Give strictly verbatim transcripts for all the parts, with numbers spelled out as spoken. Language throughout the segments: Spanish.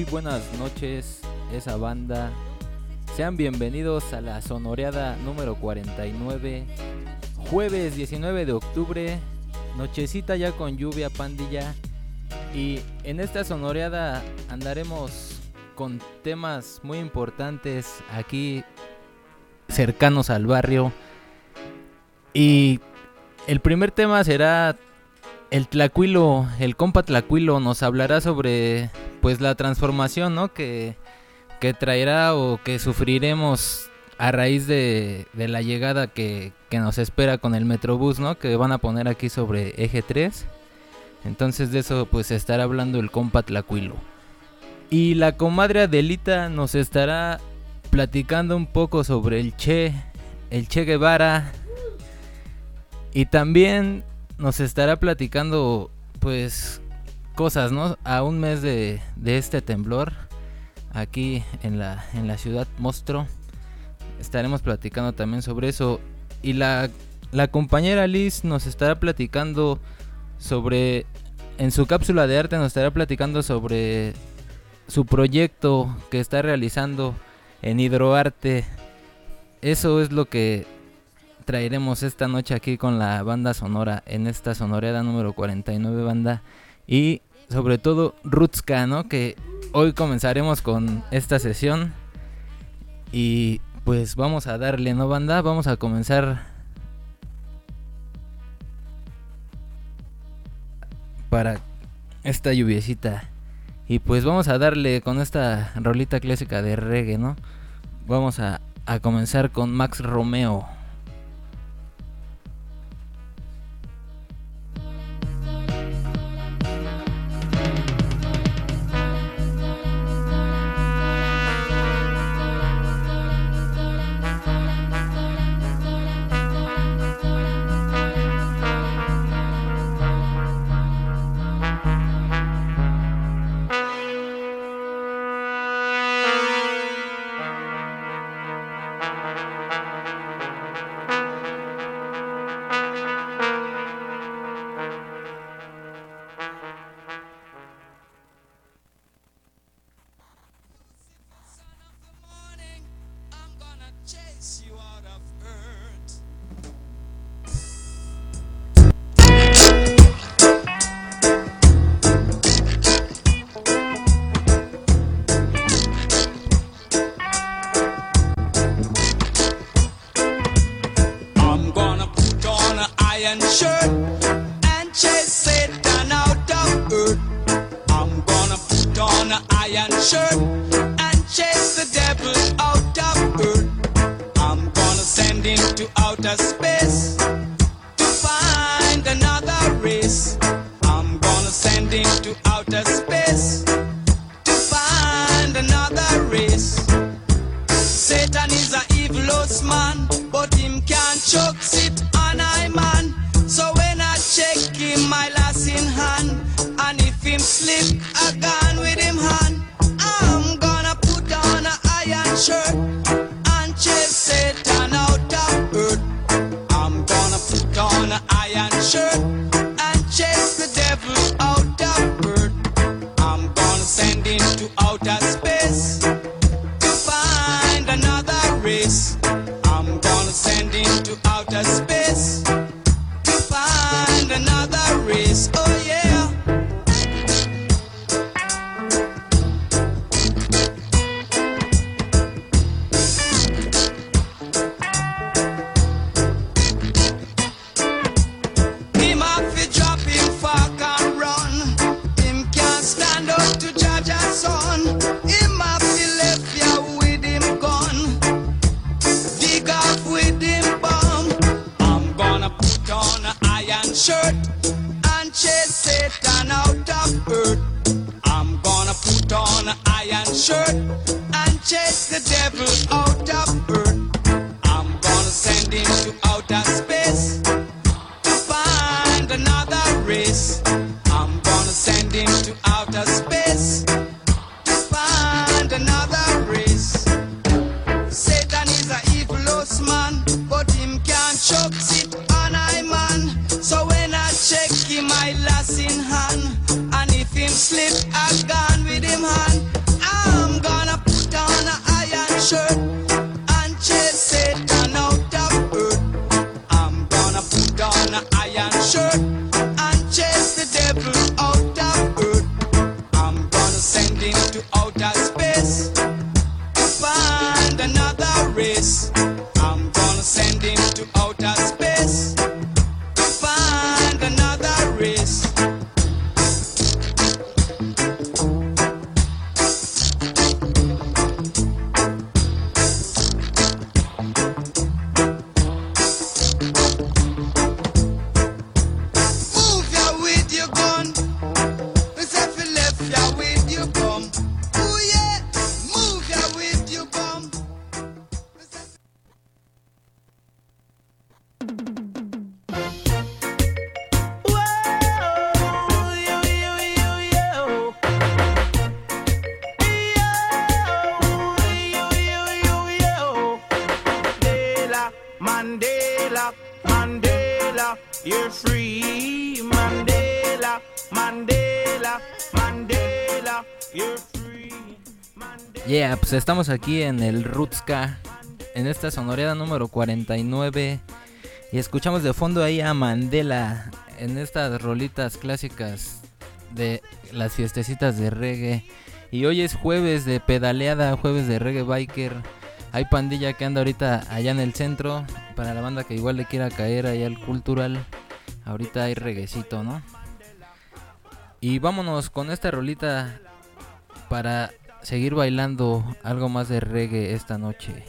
buenas noches, esa banda. Sean bienvenidos a la sonoreada número cuarenta y nueve, jueves diecinueve de octubre, nochecita ya con lluvia, pandilla. Y en esta sonoreada andaremos con temas muy importantes aquí cercanos al barrio. Y el primer tema será el Tlacuilo, el compa Tlacuilo nos hablará sobre pues la transformación, ¿no? que, que traerá o que sufriremos a raíz de, de la llegada que, que nos espera con el Metrobús, ¿no? Que van a poner aquí sobre Eje tres. Entonces de eso pues estará hablando el compa Tlacuilo. Y la comadre Adelita nos estará platicando un poco sobre el Che, el Che Guevara. Y también nos estará platicando pues cosas, ¿no? A un mes de, de este temblor aquí en la, en la ciudad monstruo. Estaremos platicando también sobre eso. Y la, la compañera Liz nos estará platicando sobre, en su cápsula de arte nos estará platicando sobre su proyecto que está realizando en Hidroarte. Eso es lo que traeremos esta noche aquí con la banda sonora en esta sonoreada número cuarenta y nueve, banda. Y sobre todo Roots-Ska, ¿no? Que hoy comenzaremos con esta sesión. Y pues vamos a darle, ¿no, banda? Vamos a comenzar para esta lluviecita. Y pues vamos a darle con esta rolita clásica de reggae, ¿no? Vamos a, a comenzar con Max Romeo. Slip a gun with him hand. you're free. Mandela, Mandela, Mandela, you're free. Mandela. Yeah, pues estamos aquí en el Rootska, en esta sonoreada número cuarenta y nueve. Y escuchamos de fondo ahí a Mandela en estas rolitas clásicas de las fiestecitas de reggae. Y hoy es jueves de pedaleada, jueves de reggae biker. Hay pandilla que anda ahorita allá en el centro. Para la banda que igual le quiera caer allá al cultural, ahorita hay reguecito, ¿no? Y vámonos con esta rolita para seguir bailando algo más de reggae esta noche.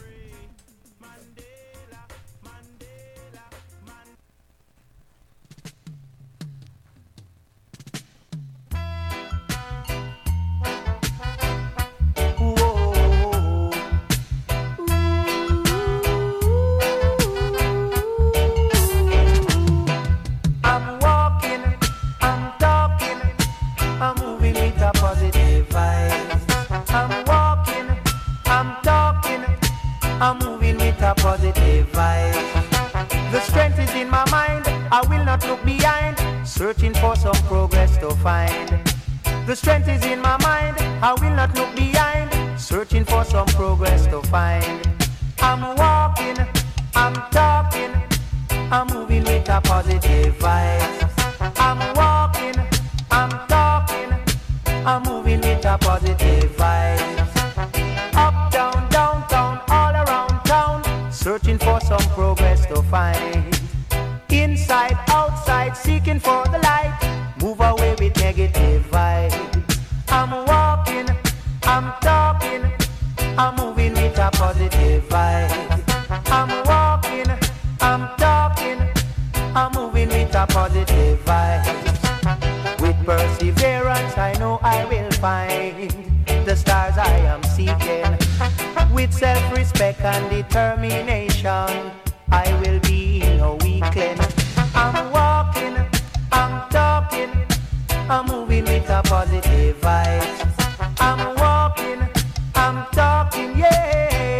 I'm moving with a positive vibe. The strength is in my mind, I will not look behind, searching for some progress to find. The strength is in my mind, I will not look behind, searching for some progress to find. I'm walking, I'm talking, I'm moving with a positive vibe. I'm walking, I'm talking, I'm moving with a positive vibe. Up, down, downtown, all around town, searching for some progress to find. Inside, outside, seeking for the light, move away with negative vibes. I'm walking, I'm talking, I'm moving with a positive vibe. I'm walking, I'm talking, I'm moving with a positive vibe. With perseverance, I know I will find the stars I am seeking. With self-respect and determination, I will be no weakling. I'm walking, I'm talking, I'm moving with a positive vibe. I'm walking, I'm talking, yeah.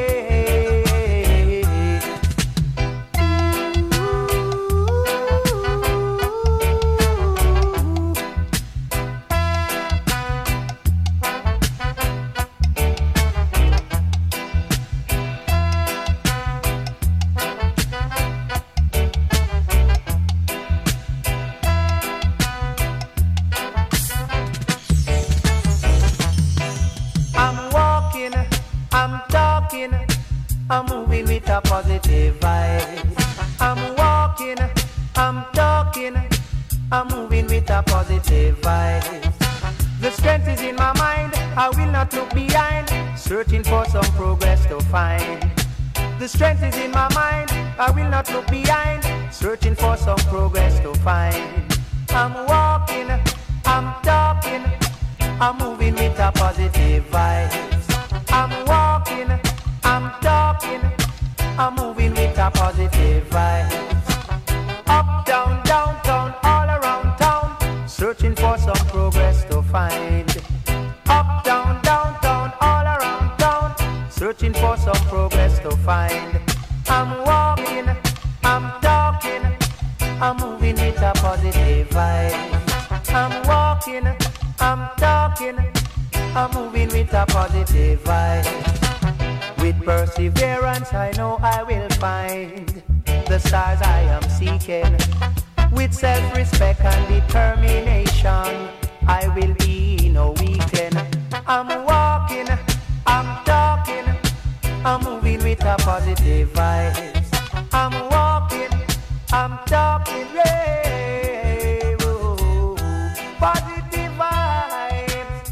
I'm moving with a positive vibe. I'm walking, I'm talking, I'm moving with a positive vibe. The strength is in my mind, I will not look behind, searching for some progress to find. The strength is in my mind, I will not look behind, searching for some progress to find. I'm walking, I'm talking, I'm moving with a positive vibe. I'm walking, I'm talking, I'm moving with a positive vibe. Up, down, downtown, all around town, searching for some progress to find. Up, down, downtown, all around town, searching for some progress to find. I'm walking, I'm talking, I'm moving with a positive vibe. I'm walking, I'm talking, I'm moving with a positive vibe. With perseverance, I know I will find the stars I am seeking. With self-respect and determination, I will be no weakling. I'm walking, I'm talking, I'm moving with a positive vibes. I'm walking, I'm talking, yeah, oh, positive vibes.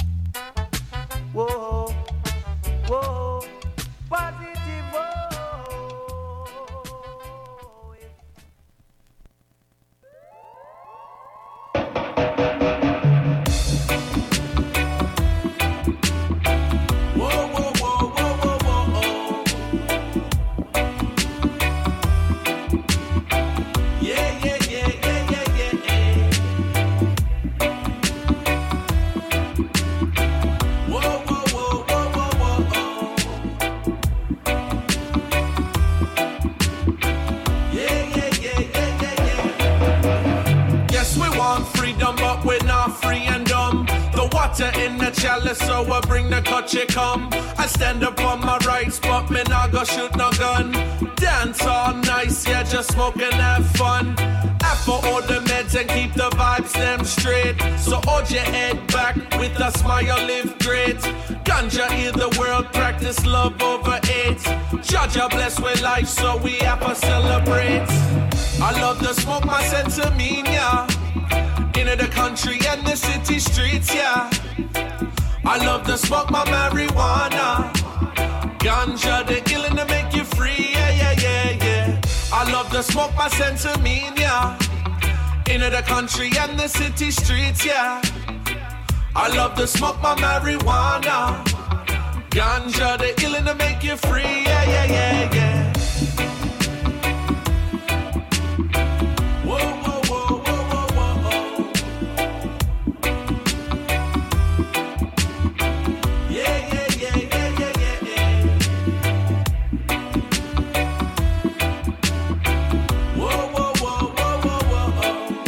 Whoa, whoa. Positive voice. Whoa, whoa, whoa, whoa, whoa, whoa, Water in the chalice, so I bring the cutchy come. I stand up on my rights, but me not go shoot no gun. Dance all nice, yeah, just smoke and have fun. After all the meds and keep the vibes them straight. So hold your head back with a smile, live great. Ganja heal the world, practice love over hate. Jaja bless with life, so we have to celebrate. I love the smoke, my sense of mean, yeah. In the country and the city streets, yeah. I love the smoke, my marijuana. Ganja, the killing to make you free, yeah, yeah, yeah, yeah. I love the smoke, my sense of mean, yeah. In the country and the city streets, yeah. I love the smoke, my marijuana. Ganja, the killing to make you free, yeah, yeah, yeah, yeah. Whoa, whoa, whoa, whoa, whoa, whoa. Yeah, yeah, yeah, yeah, yeah, yeah, yeah. Whoa, whoa, whoa, whoa, whoa, whoa.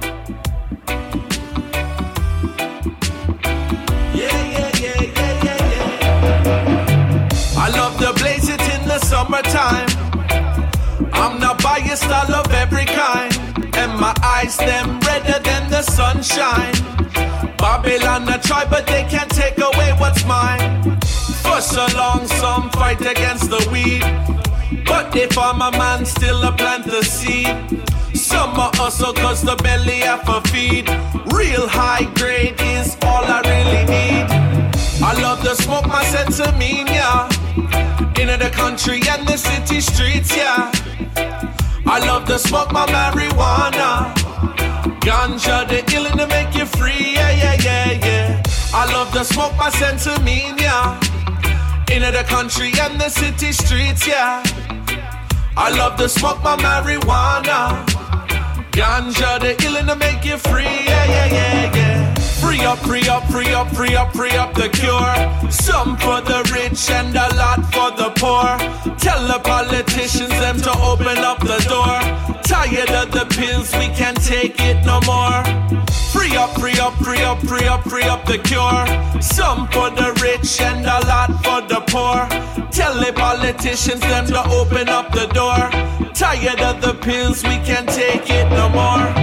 Yeah, yeah, yeah, yeah, yeah, yeah. I love to blaze it in the summertime. I'm not biased, I love every kind. And my eyes, them redder than the sunshine. Babylon a try, but they can't take away what's mine. For so long, some fight against the weed, but the farmer man still a plant the seed. Some are hustle cause the belly have a feed. Real high grade is all I really need. I love the smoke, my sense of mean, yeah. In the country and the city streets, yeah. I love the smoke, my marijuana. Ganja, the killing to make you free, yeah, yeah, yeah, yeah. I love the smoke, my sense of mean, yeah. In the country and the city streets, yeah. I love the smoke, my marijuana. Ganja, the killing to make you free, yeah, yeah, yeah, yeah. Free up, free up, free up, free up, free up the cure. Some for the rich and a lot for the poor. Tell the politicians them to open up the door. Tired of the pills, we can't take it no more. Free up, free up, free up, free up, free up the cure. Some for the rich and a lot for the poor. Tell the politicians them to open up the door. Tired of the pills, we can't take it no more.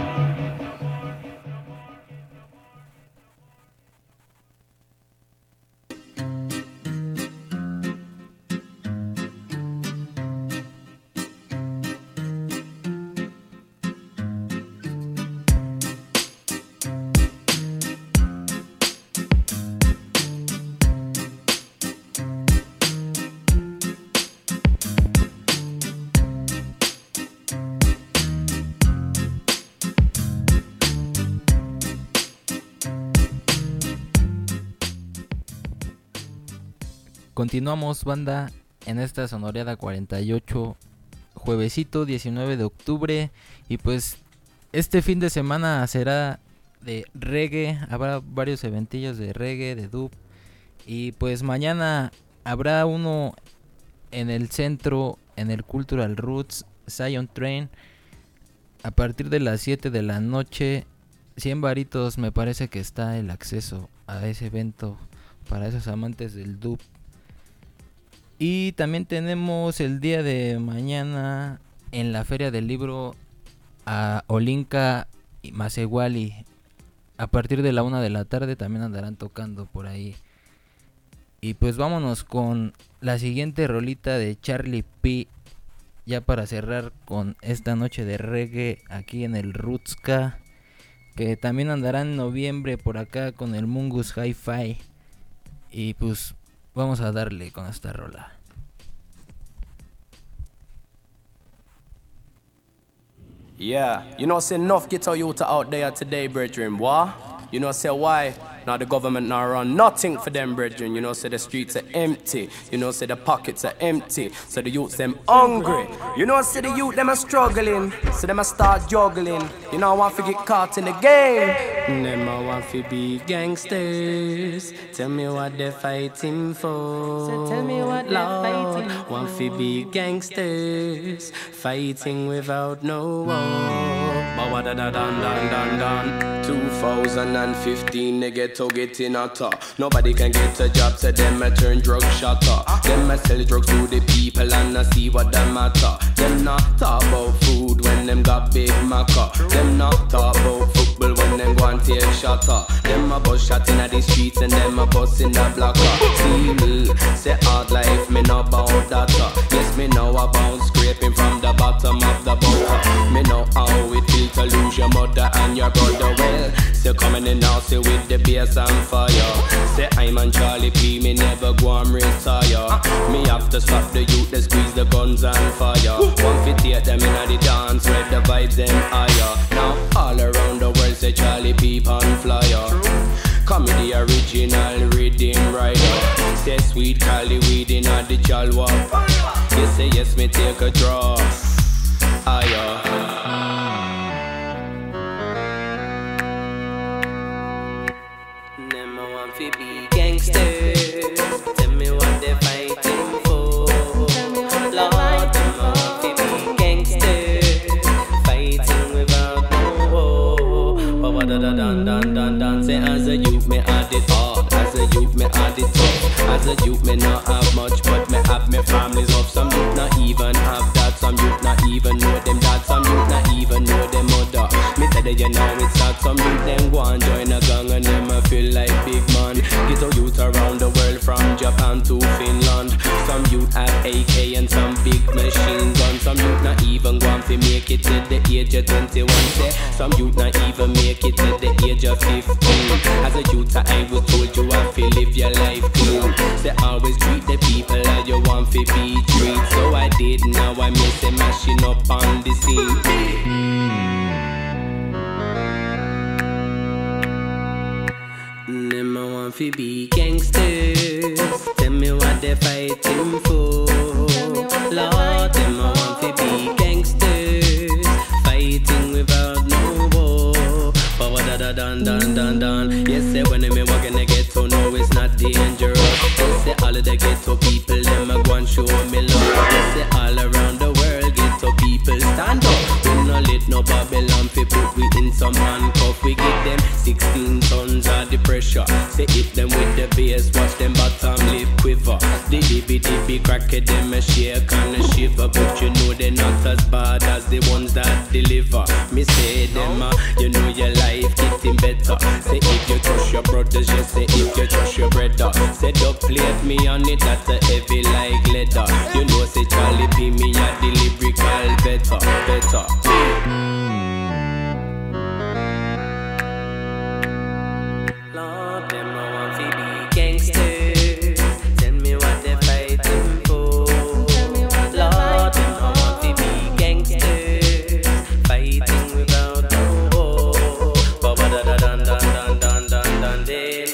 Continuamos, banda, en esta sonoreada cuarenta y ocho, juevesito diecinueve de octubre. Y pues este fin de semana será de reggae, habrá varios eventillos de reggae, de dub. Y pues mañana habrá uno en el centro, en el Cultural Roots, Zion Train, a partir de las siete de la noche. cien varitos me parece que está el acceso a ese evento para esos amantes del dub. Y también tenemos el día de mañana en la Feria del Libro a Olinka y Masewali. A partir de la una de la tarde también andarán tocando por ahí. Y pues vámonos con la siguiente rolita de Charlie P, ya para cerrar con esta noche de reggae aquí en el Rootska, que también andará en noviembre por acá con el Mungus Hi-Fi. Y pues vamos a darle con esta rola. Yeah, you know say enough get our youth out there today, brethren, what? You know say why? Now the government now run nothing for them, brethren. You know say the streets are empty. You know say the pockets are empty. So the youths them hungry. You know say the youth them are struggling. So them a start juggling. You know I want to get caught in the game. Them I want to be gangsters. Tell me what they're fighting for. So tell me what they're fighting for. Want to be gangsters, fighting without no war. But what two thousand fifteen, they get to get in a top. Nobody can get a job, so them a turn drug shotter. Them a sell drugs to the people and I see what them matter. Them not talk about food when them got big maca. Them not talk about football when them go and take shotter. Them a bus shot in the streets and them a bus in the blocker. See me, say hard life, me know about that. Yes, me know about scraping from the bottom of the butter. Me know how it feels to lose your mother and your brother. Well, say coming in now, say with the bass and fire. Say I'm on Charlie P, me never go and retire. Me have to stop the youth, they squeeze the guns and fire. One fit take them in the dance, where the vibes them higher. Now all around the world say Charlie P on flyer. Comedy original rhythm rider. Say sweet Cali weed in the jalwa. You say yes, me take a draw. Higher. Never want to be gangsters. Tell me what they fighting for. Lord, them want to be gangsters. Fighting without no war. But what da da dan dan dan dan. Say as a youth me had it hard. As a youth me had it tough. As a youth me not have much, but me have me families up. Some youth not even have that. Some youth not even know them dad. Some youth not even know them mother. Me say that you know it's sad. Some youth them go and join a gang and them a feel like big man. Get a youth around the world from Japan to Finland. Some youth have A K and some big machine guns. Some youth not even go and fi make it to the age of twenty-one. Say some youth not even make it to the age of fifteen. As a youth I was told you have to live your life clean. Say always treat the people as you want to be treated. So I did, now I miss them mashing up on the scene. Them I want to be gangsters. Tell me what they fighting for. Lord, them I want to be gangsters. Fighting without no war. But what da da dan dan dan dan. Yes, say when me walk in the ghetto, no it's not dangerous. Yes, say all of the ghetto people, them a go and show me love. Yes, say all around the world, ghetto people stand up. We no let no Babylon fi put we in some handcuff. We give them sixteen tons of the pressure. Say hit them with the bass, watch them bottom lip quiver. The dibby dibby cracker them a shake and a shiver. But you know they're not as bad as the ones that deliver. Me say them uh, you know your life getting better. Say if you trust your brothers, just say if you trust your brother. Say don't plate me on it, that's a heavy like leather. You know say Charlie P me a the lyrical better, better. Lord, them I want to be gangsters. Tell me what they fighting for. Lord, them I want to be gangsters. Fighting without no war. Ba ba da da dan dan dan dan dan dan dan.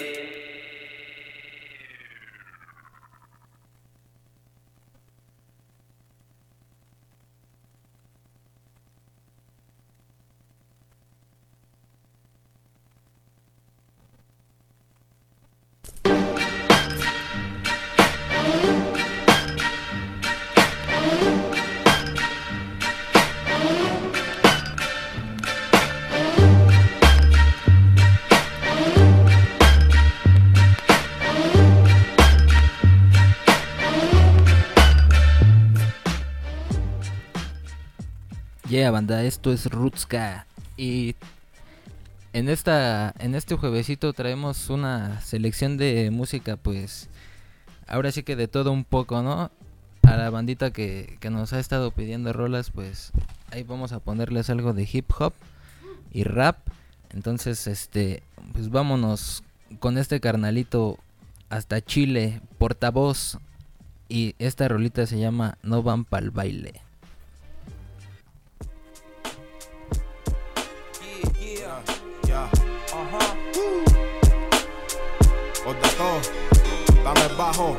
Yeah, banda, esto es Rootska y en esta en este juevesito traemos una selección de música, pues ahora sí que de todo un poco, ¿no? A la bandita que, que nos ha estado pidiendo rolas, pues ahí vamos a ponerles algo de hip hop y rap. Entonces, este, pues vámonos con este carnalito hasta Chile, Portavoz, y esta rolita se llama No van pa'l baile. Todo, dame bajo.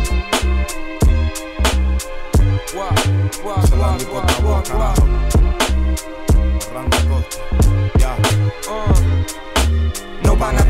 Salami Portavoz, carajo. Randy Costa, ya. No van a detener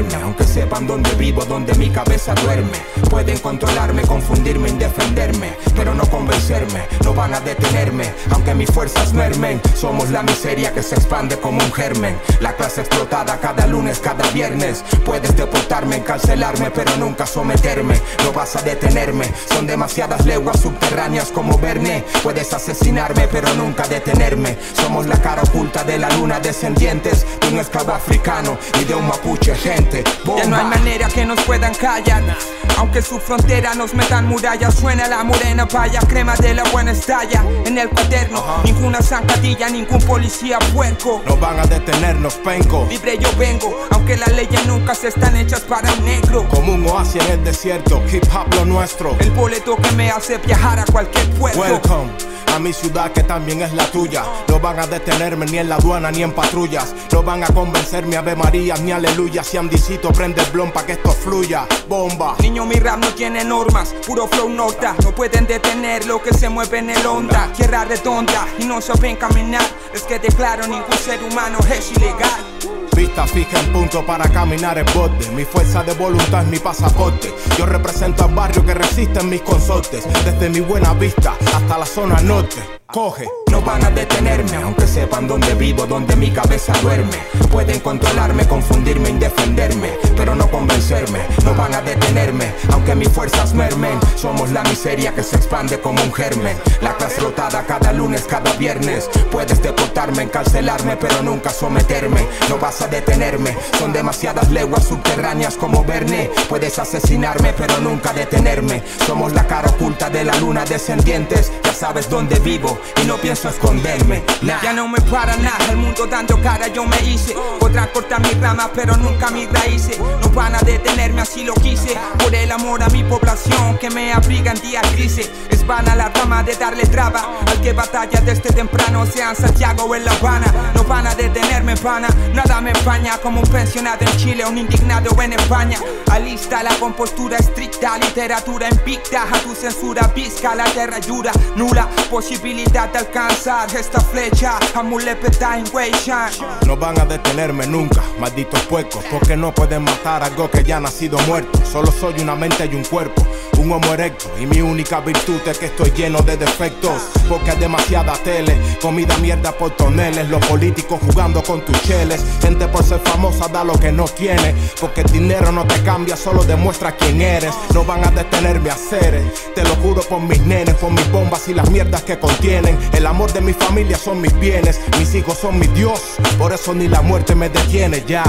detenerme, aunque sepan dónde vivo, dónde mi cabeza duerme. Pueden controlarme, confundirme, indefenderme, pero no convencerme, no van a detenerme, aunque mis fuerzas mermen. Somos la miseria que se expande como un germen, la clase explotada cada lunes, cada viernes. Puedes deportarme, encarcelarme, pero nunca someterme, no vas a detenerme. Son demasiadas leguas subterráneas como Verne. Puedes asesinarme, pero nunca detenerme. Somos la cara oculta de la luna, descendientes de un esclavo africano y de un mapuche, gente. Bomba. Ya no hay manera que nos puedan callar, aunque su frontera nos metan murallas. Suena la morena vaya, crema de la buena estalla. En el cuaderno, uh-huh. Ninguna zancadilla, ningún policía puerco. No van a detenernos, penco. Libre yo vengo, aunque las leyes nunca se están hechas para un negro. Como un oasis en el desierto, hip hop lo nuestro. El boleto que me hace viajar a cualquier puerto. Welcome a mi ciudad que también es la tuya. No van a detenerme ni en la aduana ni en patrullas. No van a convencerme Ave María ni aleluya. Si Andicito prende el blon pa' que esto fluya. Bomba. Niño, mi rap no tiene normas, puro flow nota. No pueden detener lo que se mueve en el onda. Tierra redonda y no saben caminar. Es que declaro ningún ser humano es ilegal. Vista fija en punto para caminar el bote. Mi fuerza de voluntad es mi pasaporte. Yo represento al barrio que resiste en mis consortes. Desde mi buena vista hasta la zona norte. Coge. No van a detenerme, aunque sepan dónde vivo, dónde mi cabeza duerme. Pueden controlarme, confundirme, indefenderme, pero no convencerme. No van a detenerme, aunque mis fuerzas mermen. Somos la miseria que se expande como un germen, la clase rotada cada lunes, cada viernes. Puedes deportarme, encarcelarme, pero nunca someterme. No vas a detenerme, son demasiadas leguas subterráneas como Verne. Puedes asesinarme, pero nunca detenerme. Somos la cara oculta de la luna, descendientes. Ya sabes dónde vivo y no pienso esconderme, nah. Ya no me para nada, el mundo dando cara yo me hice. Podrán cortar mis ramas pero nunca mis raíces. No van a detenerme, así lo quise. Por el amor a mi población que me abriga en días grises. Es vana la rama de darle traba al que batalla desde temprano, sea en Santiago o en La Habana. No van a detenerme, pana, nada me empaña. Como un pensionado en Chile, un indignado en España. Alista la compostura estricta, literatura invicta. A tu censura visca, la tierra ayuda nula. Posibilidad de alcanzar esta flecha, amulepeta en Weishan. No van a detenerme nunca, malditos puercos, porque no pueden matar algo que ya ha nacido muerto. Solo soy una mente y un cuerpo, un homo erecto, y mi única virtud es que estoy lleno de defectos. Porque hay demasiada tele, comida mierda por toneles. Los políticos jugando con tus cheles. Gente por ser famosa da lo que no tiene, porque el dinero no te cambia, solo demuestra quién eres. No van a detenerme a hacer, te lo juro por mis nenes, por mis bombas y las mierdas que contienen. El amor de mi familia son mis bienes, mis hijos son mi Dios, por eso ni la muerte me detiene ya.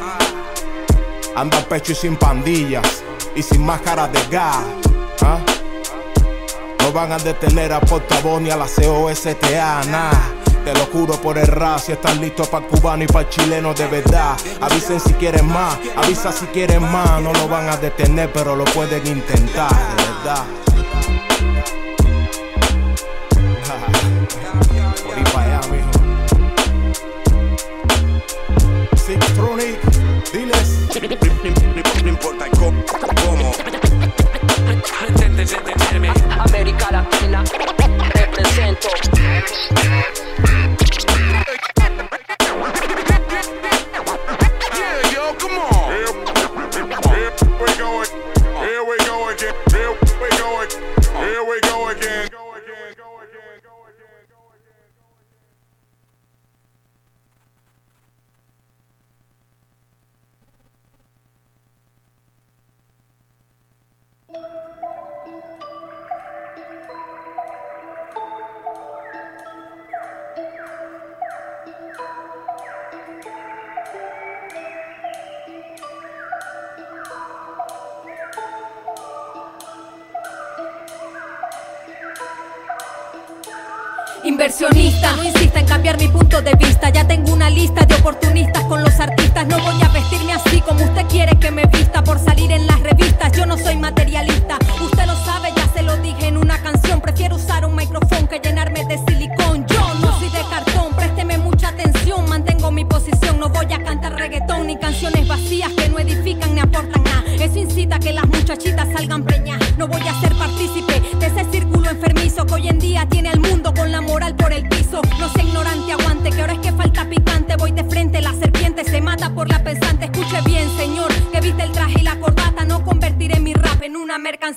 Ando al pecho y sin pandillas, y sin máscara de gas, ¿ah? No van a detener a portavoz ni a la C O S T A, nah. Te lo juro por el rap, si están listos para el cubano y para el chileno de verdad. Avisen si quieren más, avisa si quieren más. No lo van a detener, pero lo pueden intentar, de verdad. Por ahí para allá, mijo. Sixtronic, diles. No importa cómo. América Latina, represento. Yeah, yo, come on. Here, here we go again. Here we go again. Here we go again. Here we go again. Inversionista, no insista en cambiar mi punto de vista. Ya tengo una lista de oportunistas con los artistas. No voy a vestirme así como usted quiere que me vista por salir en las revistas. Yo no soy materialista, usted lo sabe, ya se lo dije en una canción. Prefiero usar un micrófono que llenarme de silicón. Yo no soy de cartón, présteme mucha atención. Mantengo mi posición, no voy a cantar reggaetón ni canciones vacías que no edifican ni aportan nada. Eso incita a que las muchachitas salgan preñas. No voy a ser partícipe de ese círculo enfermizo que hoy en día tiene al mundo con la moral por el piso. No sea ignorante, aguante, que ahora es que falta picante. Voy de frente, la serpiente se mata por la pensante. Escuche bien, señor,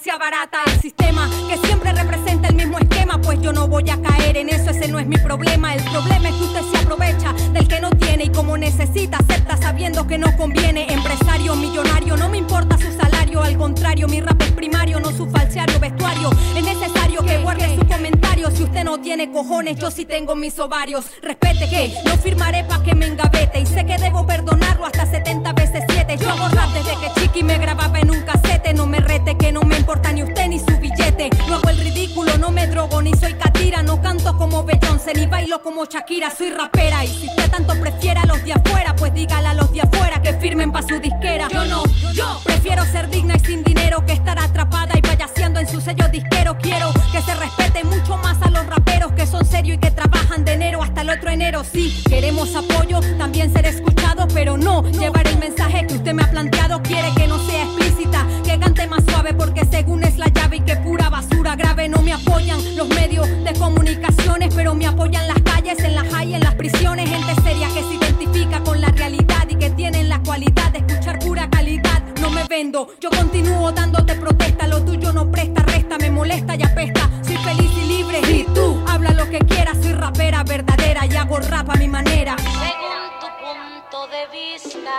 sea barata. El sistema que siempre representa el mismo esquema, pues yo no voy a caer en eso, ese no es mi problema. El problema es que usted se aprovecha del que no tiene y como necesita acepta sabiendo que no conviene. Empresario, millonario, no me importa su salario, al contrario, mi rap es primario, no su falseario vestuario. Es necesario que guarde su comentario, si usted no tiene cojones, yo sí tengo mis ovarios. Respete que no firmaré pa' que me engavete y sé que debo perdonarlo hasta setenta veces siete. Yo hago rap desde que chiqui me grababa en un casete, no me rete que no me importa ni usted ni su billete. No hago el ridículo, no me drogo ni soy catira, no canto como Beyoncé ni bailo como Shakira, soy rapera. Y si usted tanto prefiere a los de afuera, pues dígale a los de afuera que firmen pa' su disquera. Yo no, yo prefiero ser digna y sin dinero que estar atrapada y payaseando en su sello disquero. Quiero que se respete mucho más a los raperos que son serios y que trabajan de enero hasta el otro enero. Sí, queremos apoyo, también ser escuchado, pero no llevar el mensaje que usted me ha planteado. Quiere que no sea explícita, que cante más suave porque según es la llave y que pura basura grave. No me apoyan los medios de comunicaciones, pero me apoyan las calles, en las high, en las prisiones. Gente seria que se identifica con la realidad y que tienen la cualidad de escuchar pura calidad. No me vendo, yo continúo dándote protesta, lo tuyo no presta, resta, me molesta y apesta. Soy feliz y libre y tú habla lo que quieras, soy rapera verdadera y hago rap a mi manera. Según tu punto de vista,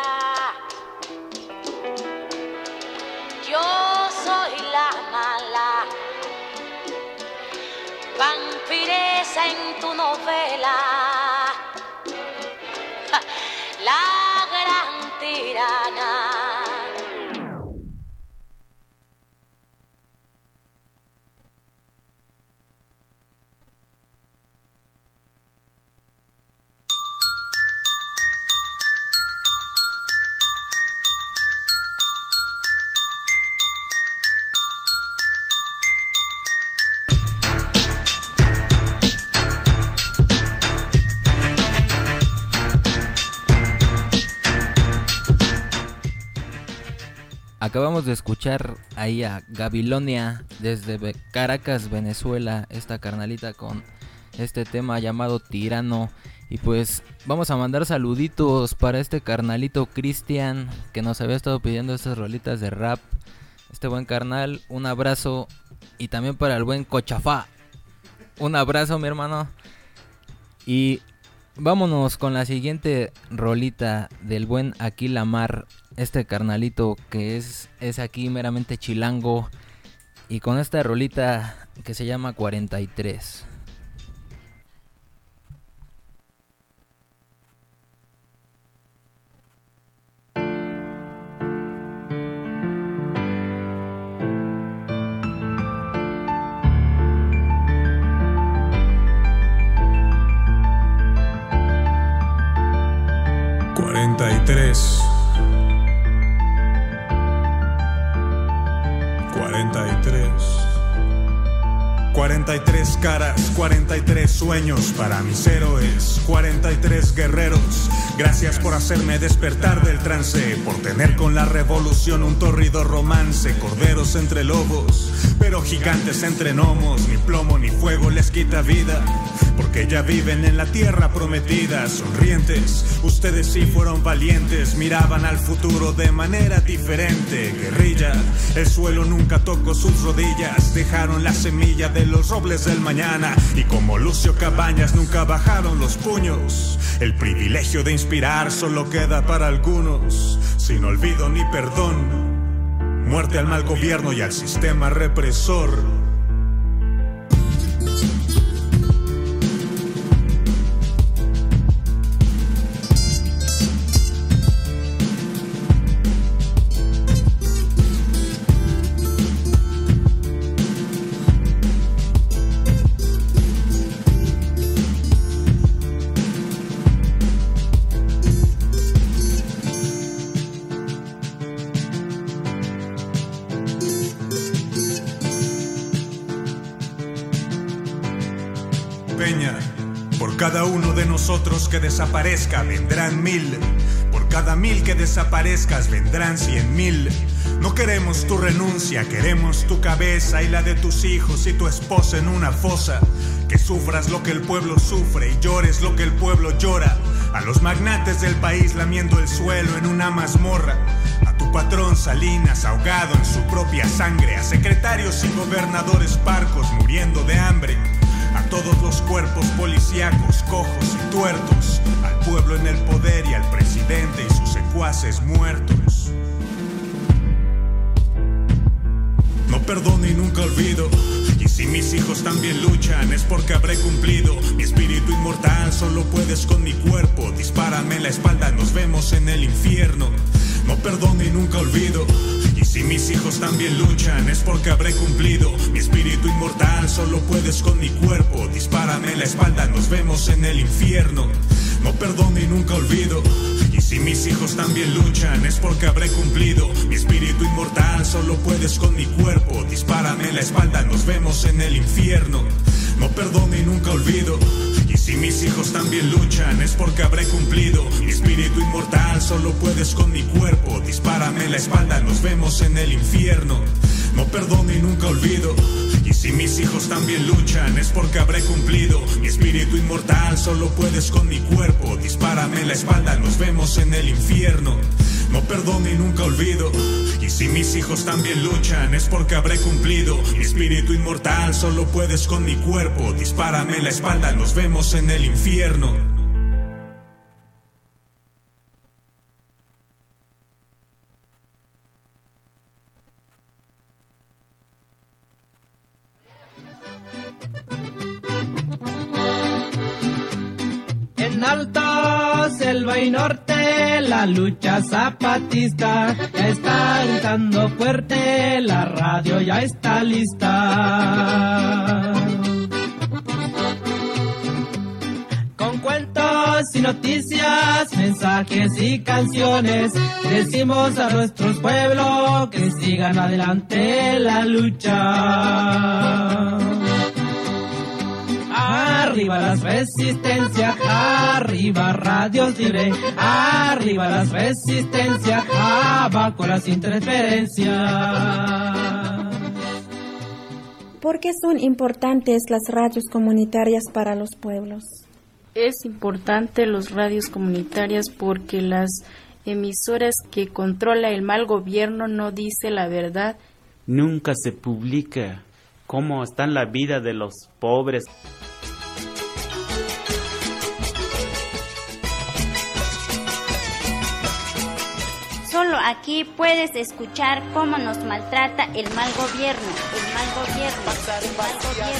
yo soy la mala, vampiresa en tu novela, la gran tirana. Acabamos de escuchar ahí a Gabilonia desde Caracas, Venezuela, esta carnalita con este tema llamado Tirano. Y pues vamos a mandar saluditos para este carnalito Cristian que nos había estado pidiendo estas rolitas de rap. Este buen carnal, un abrazo. Y también para el buen Cochafá, un abrazo mi hermano. Y vámonos con la siguiente rolita del buen Aquil Amar, este carnalito que es, es aquí meramente chilango. Y con esta rolita que se llama cuarenta y tres. cuarenta y tres. cuarenta y tres. cuarenta y tres caras, cuarenta y tres sueños para mis héroes, cuarenta y tres guerreros. Gracias por hacerme despertar del trance, por tener con la revolución un torrido romance. Corderos entre lobos, pero gigantes entre gnomos. Ni plomo ni fuego les quita vida, porque ya viven en la tierra prometida. Sonrientes, ustedes sí fueron valientes, miraban al futuro de manera diferente. Guerrilla, el suelo nunca tocó sus rodillas, dejaron la semilla de los robles del mañana. Y como Lucio Cabañas nunca bajaron los puños. El privilegio de inspirar solo queda para algunos, sin olvido ni perdón. Muerte al mal gobierno y al sistema represor. Cada uno de nosotros que desaparezca vendrán mil. Por cada mil que desaparezcas vendrán cien mil. No queremos tu renuncia, queremos tu cabeza y la de tus hijos y tu esposa en una fosa. Que sufras lo que el pueblo sufre y llores lo que el pueblo llora. A los magnates del país lamiendo el suelo en una mazmorra. A tu tu patrón Salinas ahogado en su propia sangre, a secretarios y gobernadores parcos muriendo de hambre, a todos los cuerpos policíacos cojos y tuertos, al pueblo en el poder y al presidente y sus secuaces muertos. No perdono y nunca olvido, y si mis hijos también luchan es porque habré cumplido. Mi espíritu inmortal solo puedes con mi cuerpo, dispárame en la espalda, nos vemos en el infierno. No perdono y nunca olvido, y si mis hijos también luchan es porque habré cumplido. Mi espíritu inmortal solo puedes con mi cuerpo, dispárame en la espalda, nos vemos en el infierno. No perdono y nunca olvido, y si mis hijos también luchan es porque habré cumplido. Mi espíritu inmortal solo puedes con mi cuerpo, dispárame en la espalda, nos vemos en el infierno. No perdono y nunca olvido, y si mis hijos también luchan es porque habré cumplido. Mi espíritu inmortal solo puedes con mi cuerpo, dispárame en la espalda, nos vemos en el infierno. No perdono y nunca olvido, y si mis hijos también luchan es porque habré cumplido. Mi espíritu inmortal solo puedes con mi cuerpo, dispárame en la espalda, nos vemos en el infierno. No perdono y nunca olvido, y si mis hijos también luchan es porque habré cumplido. Mi espíritu inmortal solo puedes con mi cuerpo, dispárame en la espalda, nos vemos en el infierno. En alto, selva y norte, la lucha zapatista ya está gritando fuerte, la radio ya está lista. Con cuentos y noticias, mensajes y canciones, decimos a nuestros pueblos que sigan adelante la lucha. Arriba las resistencias, arriba radios libres, arriba las resistencias, abajo las interferencias. ¿Por qué son importantes las radios comunitarias para los pueblos? Es importante las radios comunitarias porque las emisoras que controla el mal gobierno no dice la verdad. Nunca se publica cómo está la vida de los pobres. Solo aquí puedes escuchar cómo nos maltrata el mal gobierno, el mal gobierno, el mal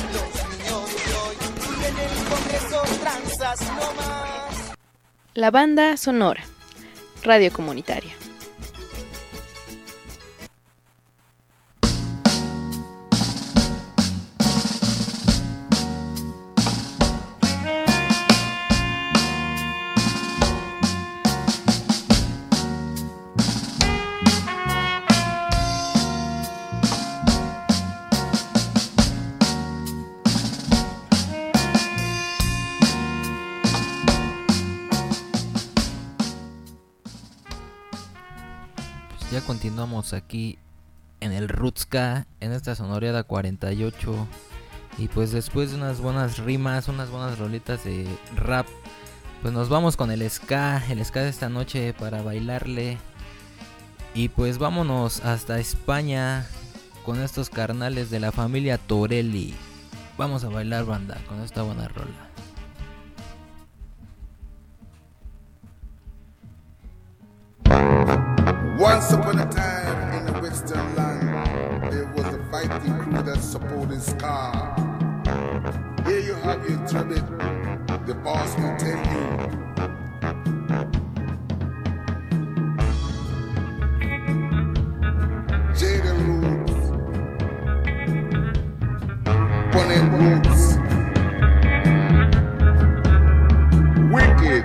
gobierno. La banda sonora, radio comunitaria. Ya continuamos aquí en el Roots-Ska, en esta sonoreada cuarenta y ocho. Y pues después de unas buenas rimas, unas buenas rolitas de rap, pues nos vamos con el ska, el ska de esta noche para bailarle. Y pues vámonos hasta España con estos carnales de la familia Torelli. Vamos a bailar, banda, con esta buena rola. Once upon a time in the western land, there was a fighting crew that supported ska. Here you have your trumpet, the boss will tell you. Jaden Roots, Bonnet Roots, Wicked.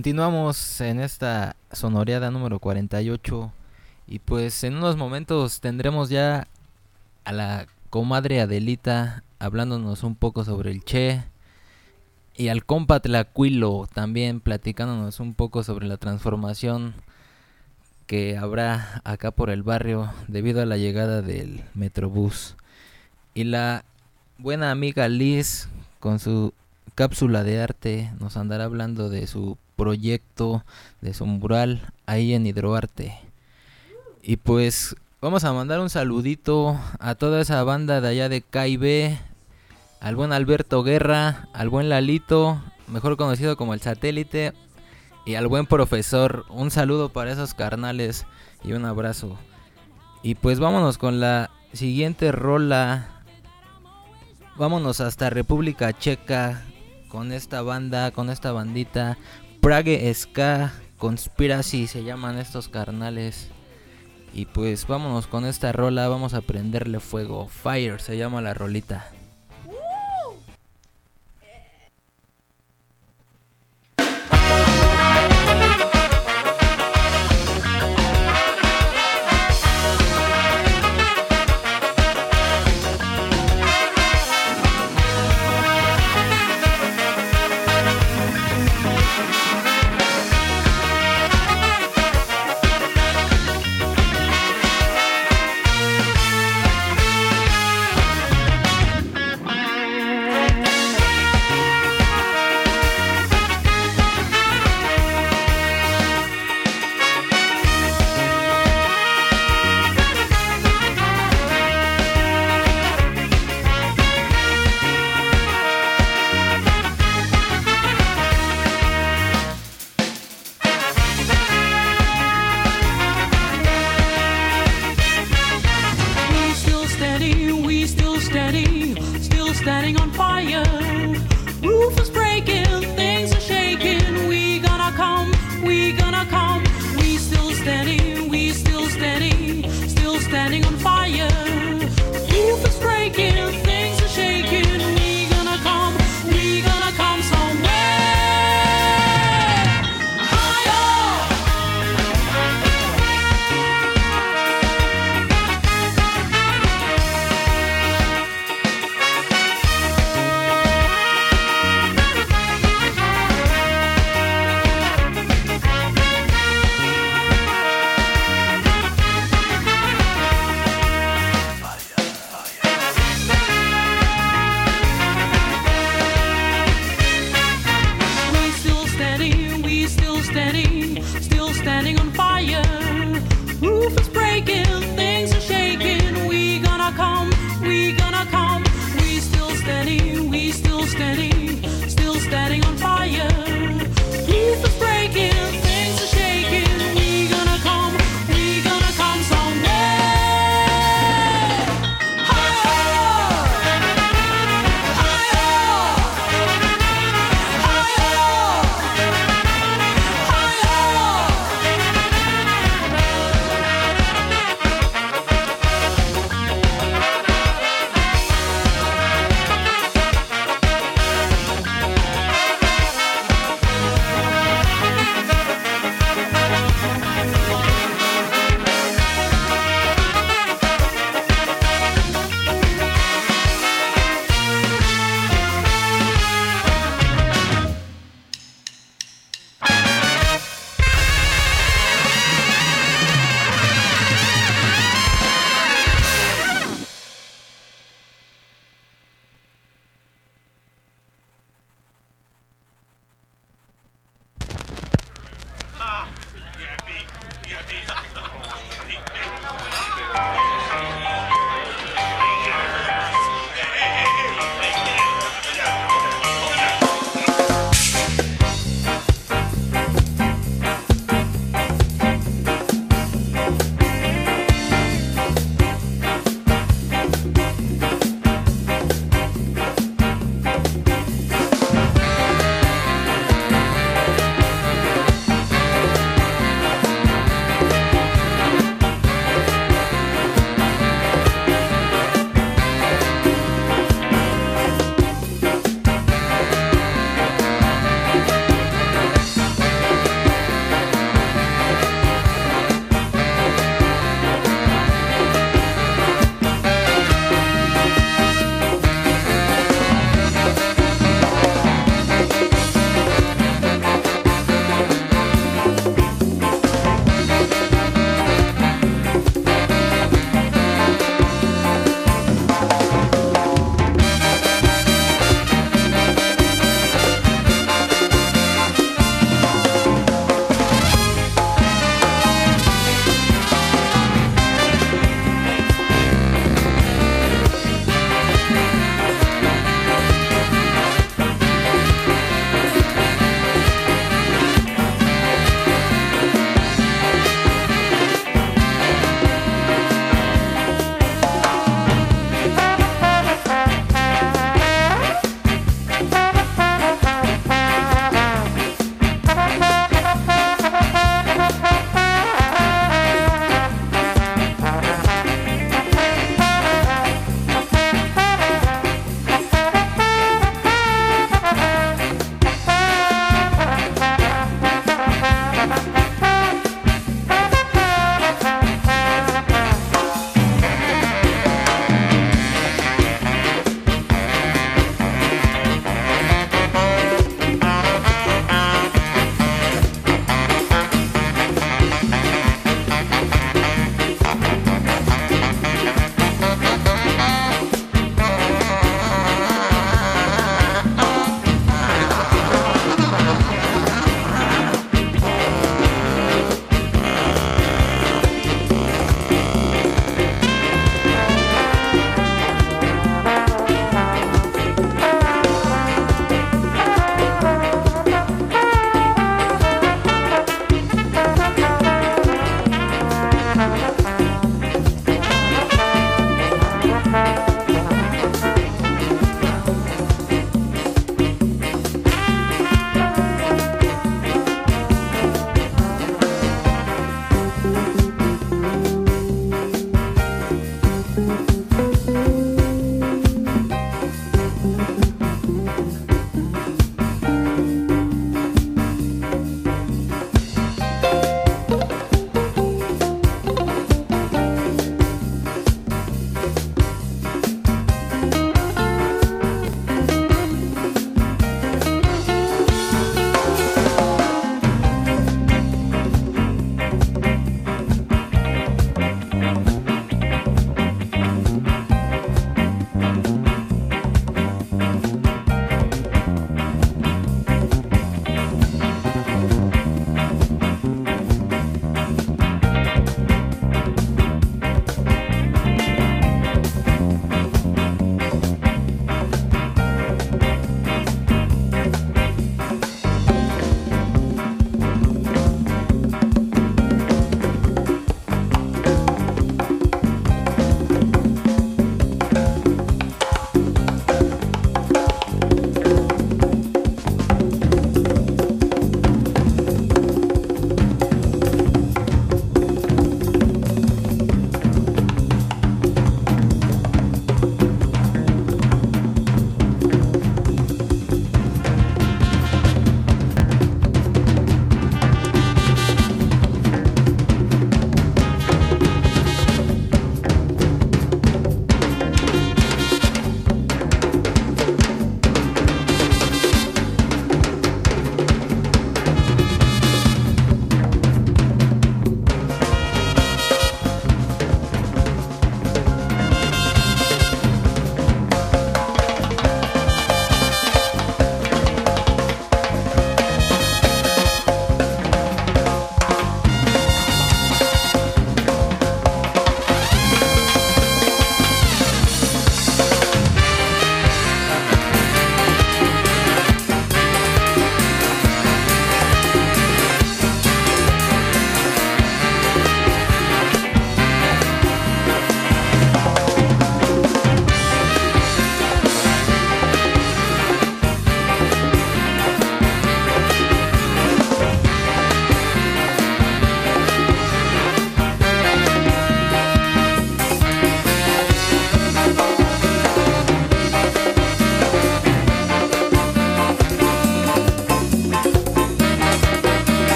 Continuamos en esta sonoreada número cuarenta y ocho y pues en unos momentos tendremos ya a la comadre Adelita hablándonos un poco sobre el Che y al compa Tlacuilo también platicándonos un poco sobre la transformación que habrá acá por el barrio debido a la llegada del Metrobús. Y la buena amiga Liz con su cápsula de arte nos andará hablando de su proyecto, de su mural ahí en Hidroarte. Y pues vamos a mandar un saludito a toda esa banda de allá de K y B, al buen Alberto Guerra, al buen Lalito, mejor conocido como el Satélite, y al buen profesor. Un saludo para esos carnales y un abrazo. Y pues vámonos con la siguiente rola. Vámonos hasta República Checa con esta banda, con esta bandita Prague Ska Conspiracy se llaman estos carnales. Y pues vámonos con esta rola, vamos a prenderle fuego. Fire se llama la rolita.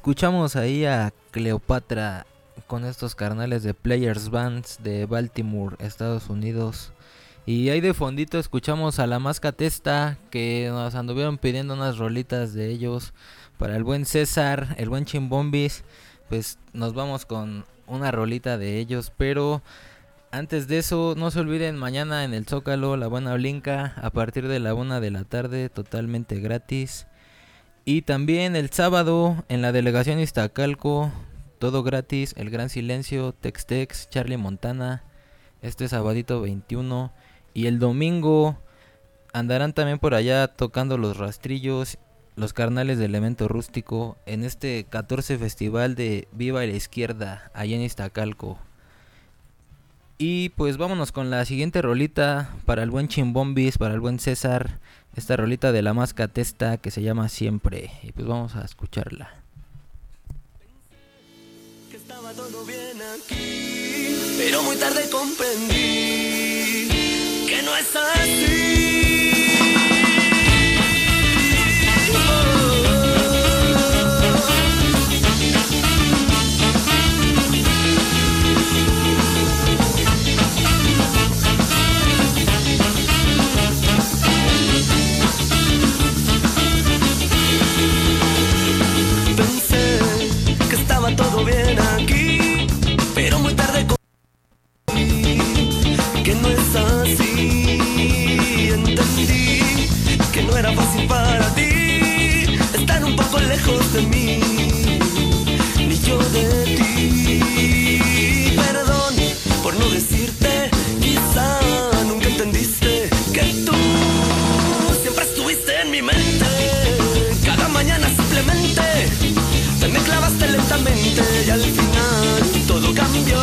escuchamos ahí a Cleopatra con estos carnales de Players Bands de Baltimore, Estados Unidos. Y ahí de fondito escuchamos a La Mascatesta, que nos anduvieron pidiendo unas rolitas de ellos. Para el buen César, el buen Chimbombis, pues nos vamos con una rolita de ellos. Pero antes de eso, no se olviden, mañana en el Zócalo, La Buena Blinca, a partir de la una de la tarde, totalmente gratis. Y también el sábado, en la delegación Iztacalco, todo gratis, El Gran Silencio, Tex Tex, Charlie Montana, este sabadito veintiuno. Y el domingo andarán también por allá tocando Los Rastrillos, los carnales de Elemento Rústico, en este catorce Festival de Viva la Izquierda, allá en Iztacalco. Y pues vámonos con la siguiente rolita para el buen Chimbombis, para el buen César. Esta rolita de La Mascatesta que se llama Siempre. Y pues vamos a escucharla. Que estaba todo bien aquí, pero muy tarde comprendí que no es así. Oh. Pensé que estaba todo bien aquí, pero muy tarde comprendí que no es así. Entendí que no era fácil para ti estar un poco lejos de mí, ni yo de ti. Perdón por no decirte, quizá nunca entendiste que tú siempre estuviste en mi mente. Cada mañana simplemente te me clavaste lentamente y al final todo cambió.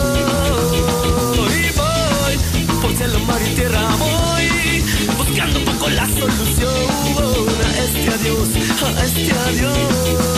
Y voy por cielo, mar y tierra, voy buscando un poco la solución a este adiós, a este adiós.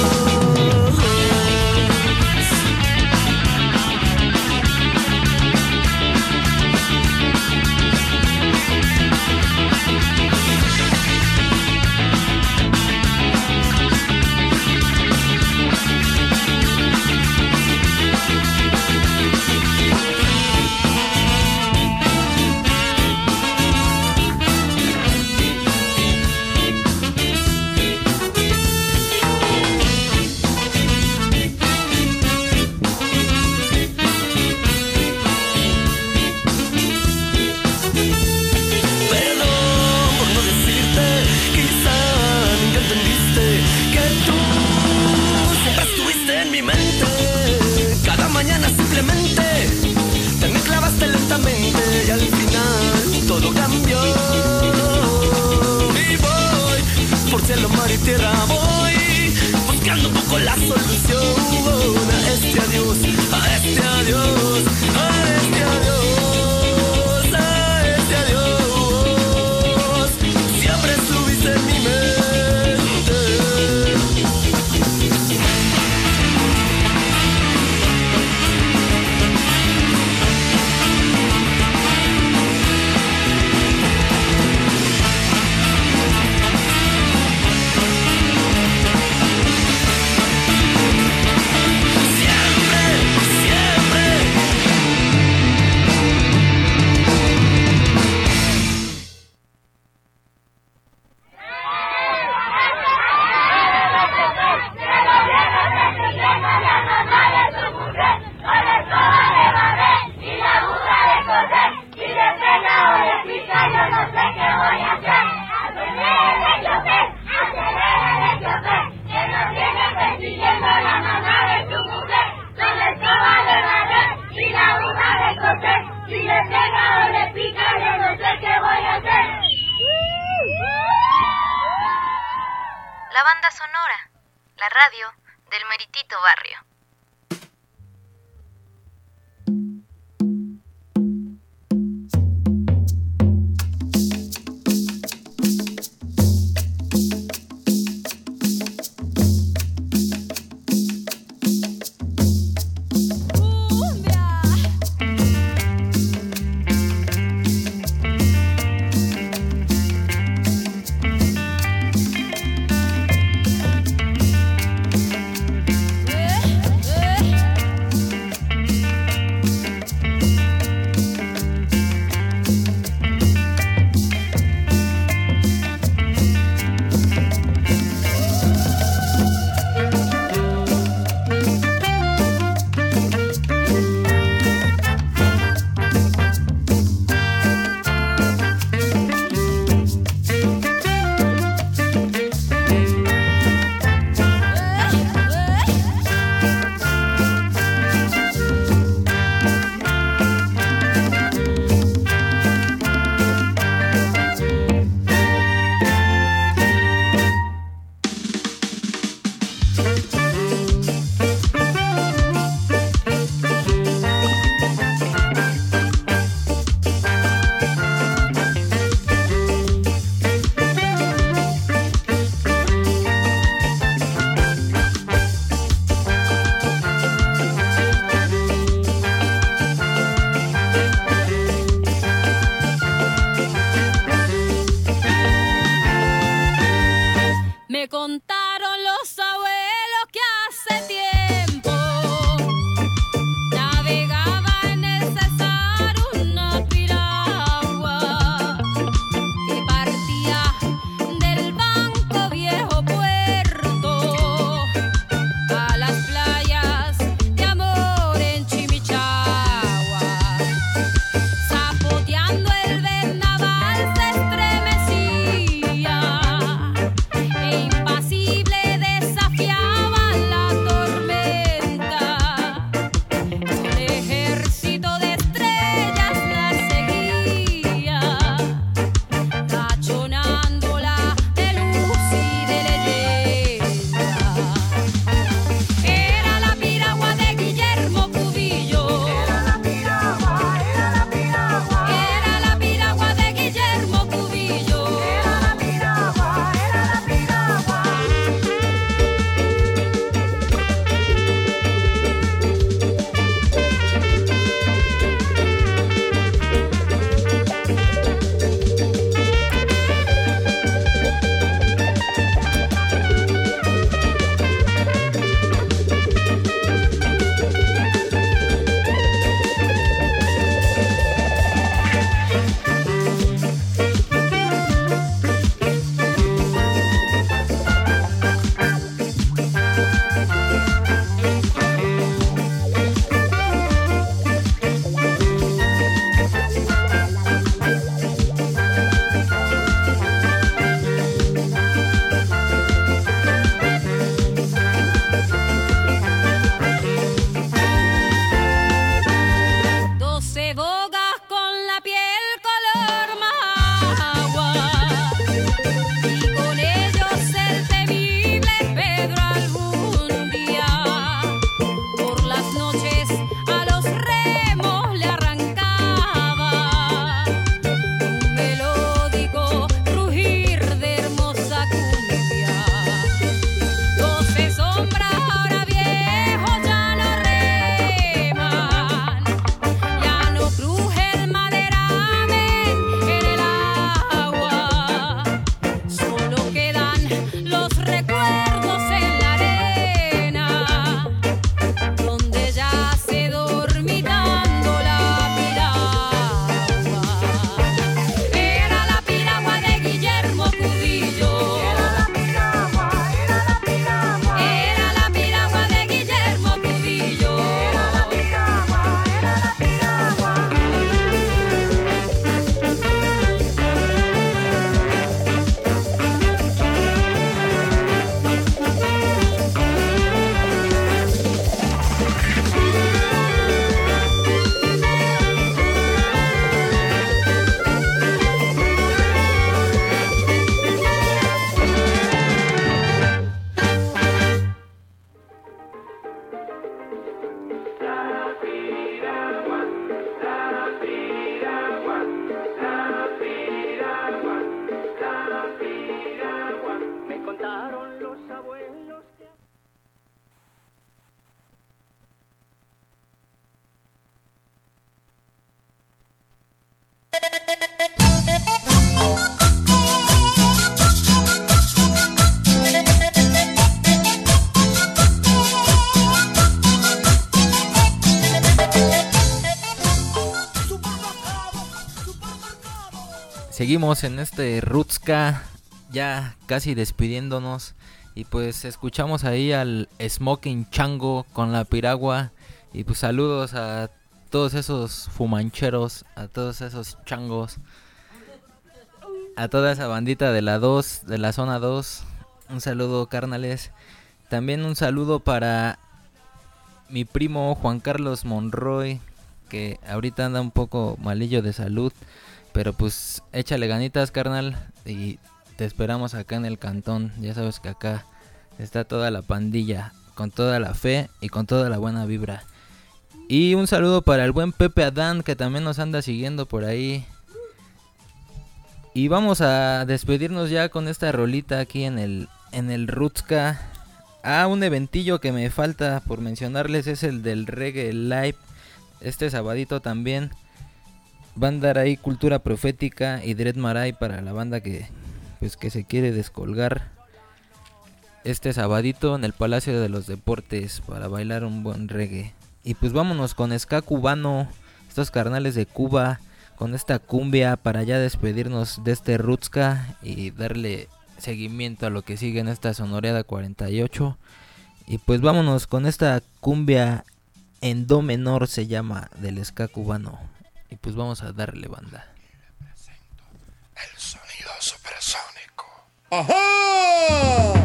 La banda sonora, la radio del meritito barrio. seguimos en este Roots-Ska, ya casi despidiéndonos. Y pues escuchamos ahí al Smoking Chango con la piragua. Y pues saludos a todos esos fumancheros, a todos esos changos, a toda esa bandita de la dos, de la zona dos. Un saludo, carnales. También un saludo para mi primo Juan Carlos Monroy, que ahorita anda un poco malillo de salud, pero pues échale ganitas, carnal, y te esperamos acá en el cantón. Ya sabes que acá está toda la pandilla, con toda la fe y con toda la buena vibra. Y un saludo para el buen Pepe Adán, que también nos anda siguiendo por ahí. Y vamos a despedirnos ya con esta rolita aquí en el, en el Roots-Ska. Ah, un eventillo que me falta por mencionarles es el del Reggae Live. Este sabadito también va a andar ahí Cultura Profética y Dread Marai para la banda que pues que se quiere descolgar. Este sabadito en el Palacio de los Deportes para bailar un buen reggae. Y pues vámonos con ska cubano, estos carnales de Cuba, con esta cumbia para ya despedirnos de este Roots-Ska y darle seguimiento a lo que sigue en esta Sonoreada cuarenta y ocho. Y pues vámonos con esta cumbia en do menor, se llama, del ska cubano. Y pues vamos a darle, banda. El sonido supersónico. ¡Ajá!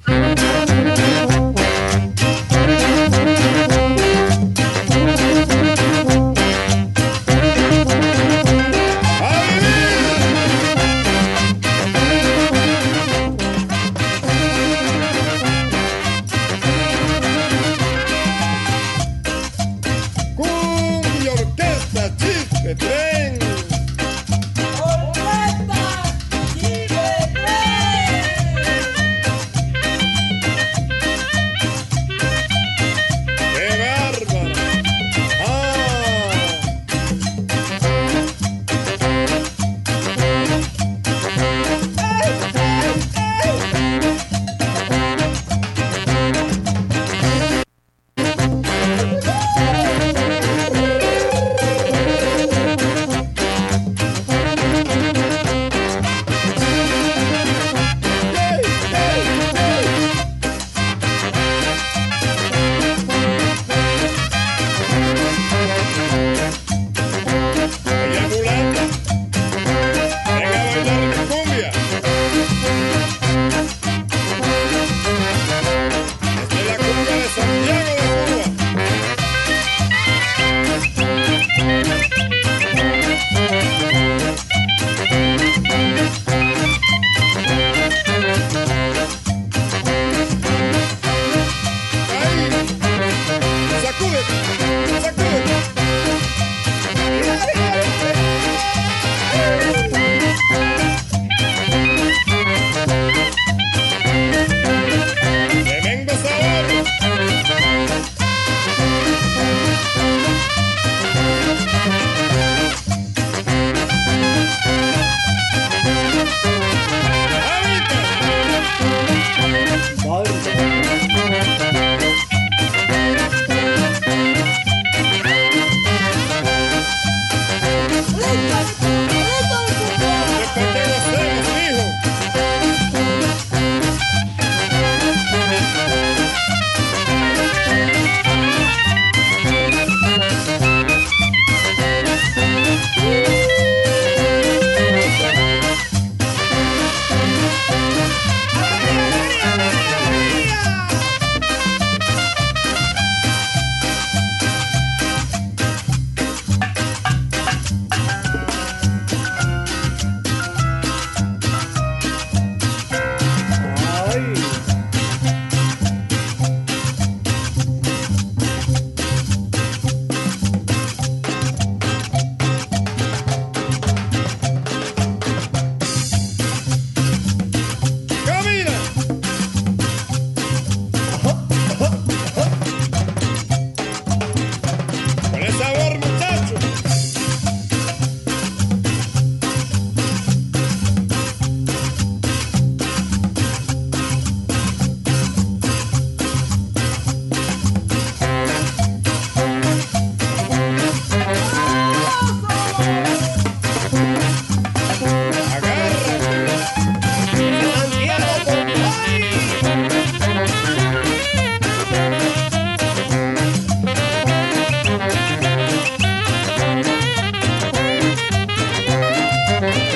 Tren. Orquesta Chile Tren.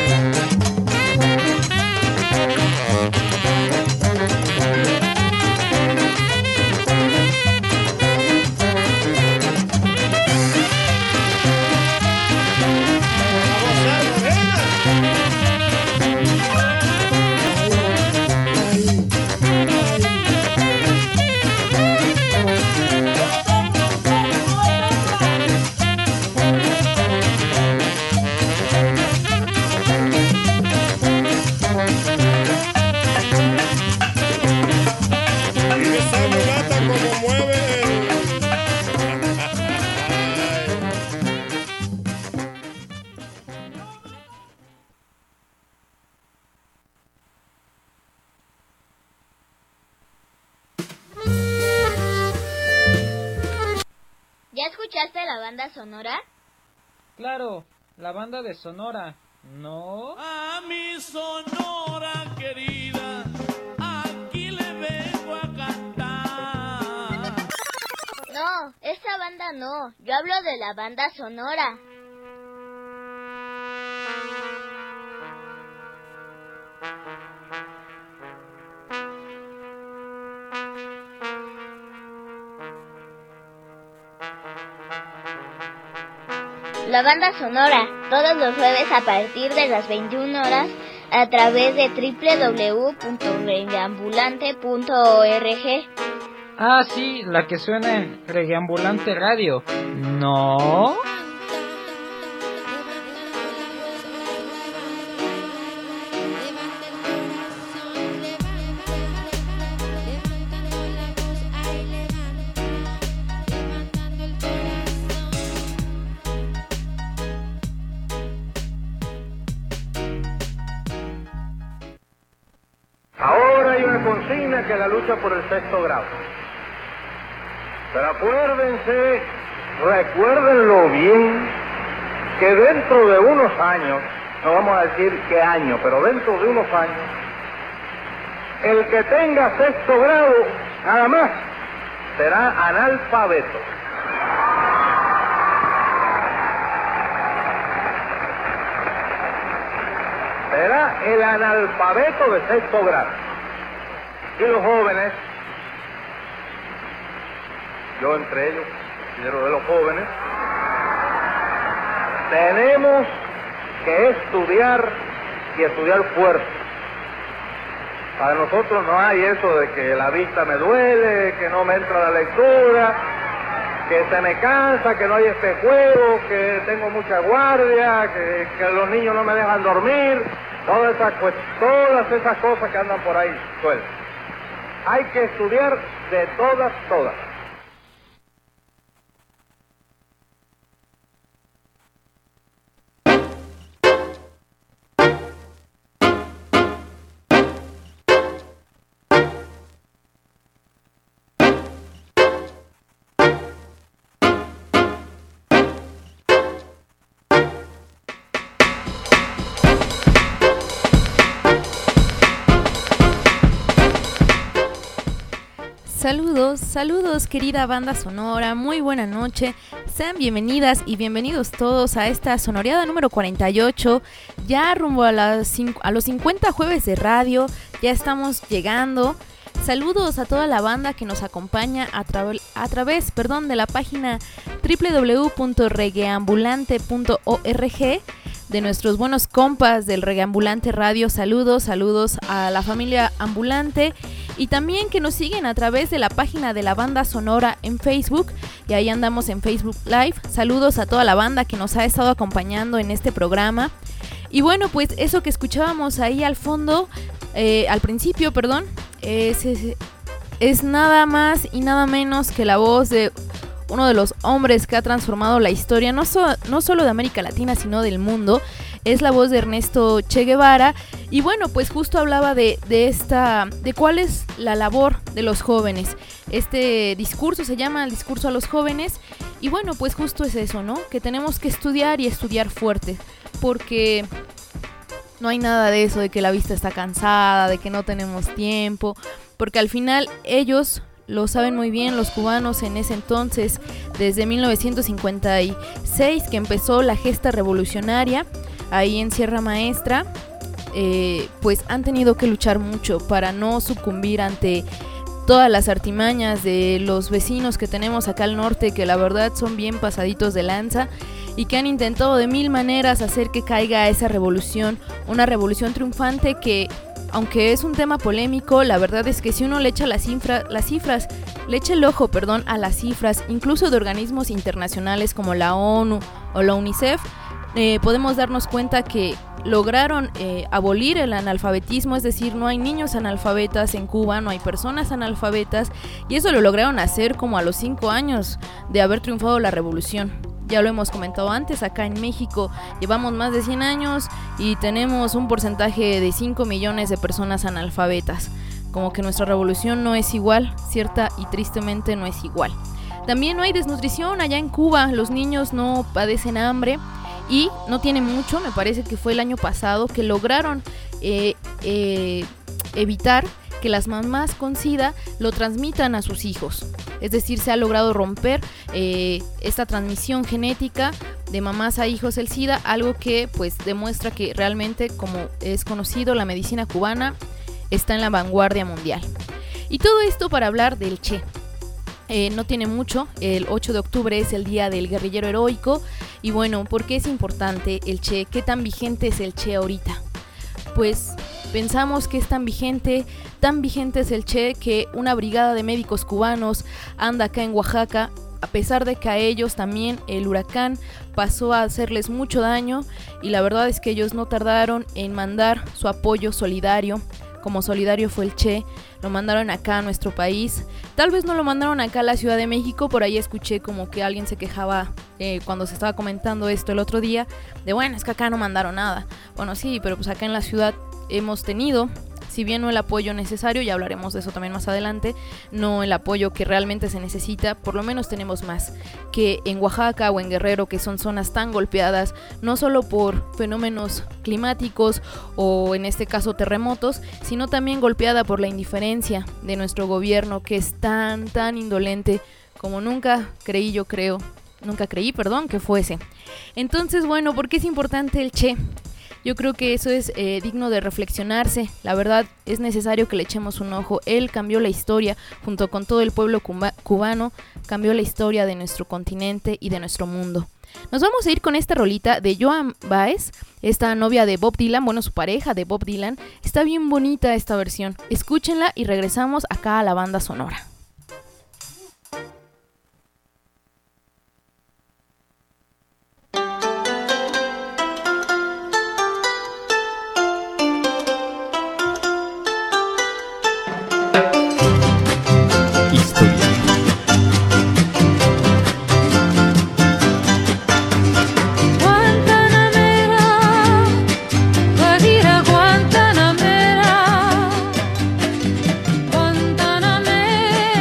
escuchaste la banda Sonora? Claro, la banda de Sonora, ¿no? A mi Sonora querida, aquí le vengo a cantar. No, esa banda no, yo hablo de la banda Sonora. La banda Sonora, todos los jueves a partir de las veintiuna horas a través de doble u doble u doble u punto reggaeambulante punto org. Ah, sí, la que suena en Reggaeambulante Radio, ¿no? Ahora hay una consigna que es la lucha por el sexto grado. Pero acuérdense, recuérdenlo bien, que dentro de unos años, no vamos a decir qué año, pero dentro de unos años, el que tenga sexto grado, nada más, será analfabeto. Será el analfabeto de sexto grado. Y los jóvenes, yo entre ellos, considero de los jóvenes, tenemos que estudiar y estudiar fuerte. Para nosotros no hay eso de que la vista me duele, que no me entra la lectura, que se me cansa, que no hay espejuelo, que tengo mucha guardia, que, que los niños no me dejan dormir, todas esas, pues, todas esas cosas que andan por ahí sueltas. Hay que estudiar de todas, todas. Saludos, saludos querida banda sonora, muy buena noche, sean bienvenidas y bienvenidos todos a esta sonoreada número cuarenta y ocho, ya rumbo a, las cinco, a los cincuenta jueves de radio, ya estamos llegando. Saludos a toda la banda que nos acompaña a, tra- a través perdón, de la página doble u doble u doble u punto reggaeambulante punto org, de nuestros buenos compas del Reggaeambulante Radio. Saludos, saludos a la familia ambulante y también que nos siguen a través de la página de la banda Sonora en Facebook, y ahí andamos en Facebook Live. Saludos a toda la banda que nos ha estado acompañando en este programa. Y bueno, pues eso que escuchábamos ahí al fondo, eh, al principio, perdón, es, es, es nada más y nada menos que la voz de uno de los hombres que ha transformado la historia, no, so, no solo de América Latina, sino del mundo. Es la voz de Ernesto Che Guevara. Y bueno, pues justo hablaba de, de esta, de cuál es la labor de los jóvenes. Este discurso se llama el discurso a los jóvenes. Y bueno, pues justo es eso, ¿no? Que tenemos que estudiar y estudiar fuerte. Porque no hay nada de eso de que la vista está cansada, de que no tenemos tiempo. Porque al final ellos lo saben muy bien, los cubanos en ese entonces, desde mil novecientos cincuenta y seis que empezó la gesta revolucionaria. ahí en Sierra Maestra, eh, pues han tenido que luchar mucho para no sucumbir ante todas las artimañas de los vecinos que tenemos acá al norte, que la verdad son bien pasaditos de lanza y que han intentado de mil maneras hacer que caiga esa revolución, una revolución triunfante que, aunque es un tema polémico, la verdad es que si uno le echa las, cifra, las cifras, le echa el ojo, perdón, a las cifras, incluso de organismos internacionales como la ONU o la UNICEF, eh, podemos darnos cuenta que lograron eh, abolir el analfabetismo, es decir, no hay niños analfabetas en Cuba, no hay personas analfabetas, y eso lo lograron hacer como a los cinco años de haber triunfado la revolución. Ya lo hemos comentado antes, acá en México llevamos más de cien años y tenemos un porcentaje de cinco millones de personas analfabetas. Como que nuestra revolución no es igual, cierta y tristemente no es igual. También no hay desnutrición allá en Cuba, los niños no padecen hambre y no tiene mucho, me parece que fue el año pasado, que lograron eh, eh, evitar que las mamás con SIDA lo transmitan a sus hijos. Es decir, se ha logrado romper eh, esta transmisión genética de mamás a hijos del SIDA, algo que pues demuestra que realmente, como es conocido, la medicina cubana está en la vanguardia mundial. Y todo esto para hablar del Che. Eh, no tiene mucho, el ocho de octubre es el día del guerrillero heroico. Y bueno, ¿por qué es importante el Che? ¿Qué tan vigente es el Che ahorita? Pues pensamos que es tan vigente, tan vigente es el Che que una brigada de médicos cubanos anda acá en Oaxaca, a pesar de que a ellos también el huracán pasó a hacerles mucho daño, y la verdad es que ellos no tardaron en mandar su apoyo solidario. Como solidario fue el Che, lo mandaron acá a nuestro país. Tal vez no lo mandaron acá a la Ciudad de México, por ahí escuché como que alguien se quejaba eh, cuando se estaba comentando esto el otro día, de bueno, es que acá no mandaron nada. Bueno, sí, pero pues acá en la ciudad hemos tenido, si bien no el apoyo necesario, ya hablaremos de eso también más adelante, no el apoyo que realmente se necesita, por lo menos tenemos más que en Oaxaca o en Guerrero, que son zonas tan golpeadas, no solo por fenómenos climáticos o en este caso terremotos, sino también golpeada por la indiferencia de nuestro gobierno, que es tan, tan indolente como nunca creí, yo creo, nunca creí, perdón, que fuese. Entonces, bueno, ¿por qué es importante el Che? Yo creo que eso es eh, digno de reflexionarse. La verdad es necesario que le echemos un ojo. Él cambió la historia, junto con todo el pueblo cuba- cubano, cambió la historia de nuestro continente y de nuestro mundo. Nos vamos a ir con esta rolita de Joan Baez, esta novia de Bob Dylan, bueno, su pareja de Bob Dylan. Está bien bonita esta versión. Escúchenla y regresamos acá a la banda sonora. Guantanamera,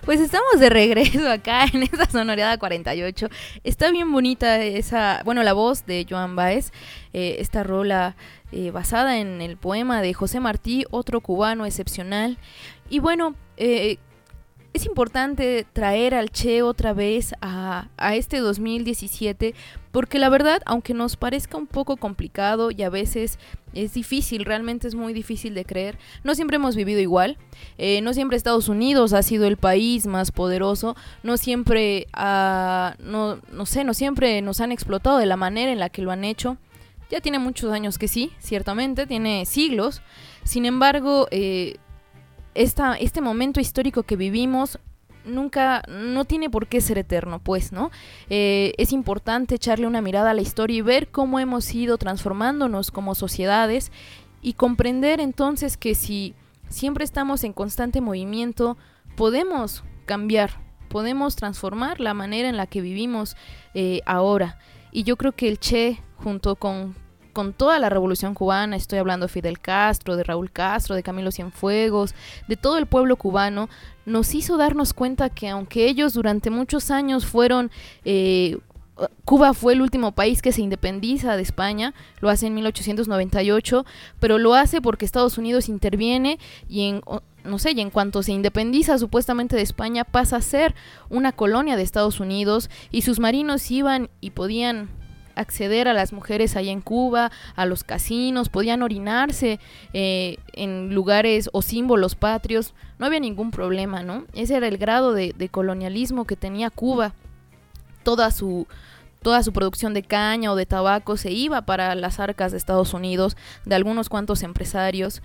Pues estamos de regreso acá en esta Sonoreada cuarenta y ocho. Está bien bonita esa, bueno, la voz de Joan Baez, eh, esta rola eh, basada en el poema de José Martí, otro cubano excepcional. Y bueno, eh, es importante traer al Che otra vez a, a este dos mil diecisiete, porque la verdad, aunque nos parezca un poco complicado y a veces es difícil, realmente es muy difícil de creer, no siempre hemos vivido igual, eh, no siempre Estados Unidos ha sido el país más poderoso, no siempre, uh, no, no sé, no siempre nos han explotado de la manera en la que lo han hecho. Ya tiene muchos años que sí, ciertamente, tiene siglos, sin embargo, eh, Esta, este momento histórico que vivimos nunca, no tiene por qué ser eterno, pues, ¿no? Eh, es importante echarle una mirada a la historia y ver cómo hemos ido transformándonos como sociedades y comprender entonces que si siempre estamos en constante movimiento, podemos cambiar, podemos transformar la manera en la que vivimos eh, ahora. Y yo creo que el Che, junto con... con toda la revolución cubana, estoy hablando de Fidel Castro, de Raúl Castro, de Camilo Cienfuegos, de todo el pueblo cubano, nos hizo darnos cuenta que aunque ellos durante muchos años fueron, eh, Cuba fue el último país que se independiza de España, lo hace en mil ochocientos noventa y ocho, pero lo hace porque Estados Unidos interviene y en, no sé, y en cuanto se independiza supuestamente de España pasa a ser una colonia de Estados Unidos y sus marinos iban y podían acceder a las mujeres allá en Cuba, a los casinos, podían orinarse eh, en lugares o símbolos patrios, no había ningún problema, ¿no? Ese era el grado de, de colonialismo que tenía Cuba. Toda su, toda su producción de caña o de tabaco se iba para las arcas de Estados Unidos, de algunos cuantos empresarios,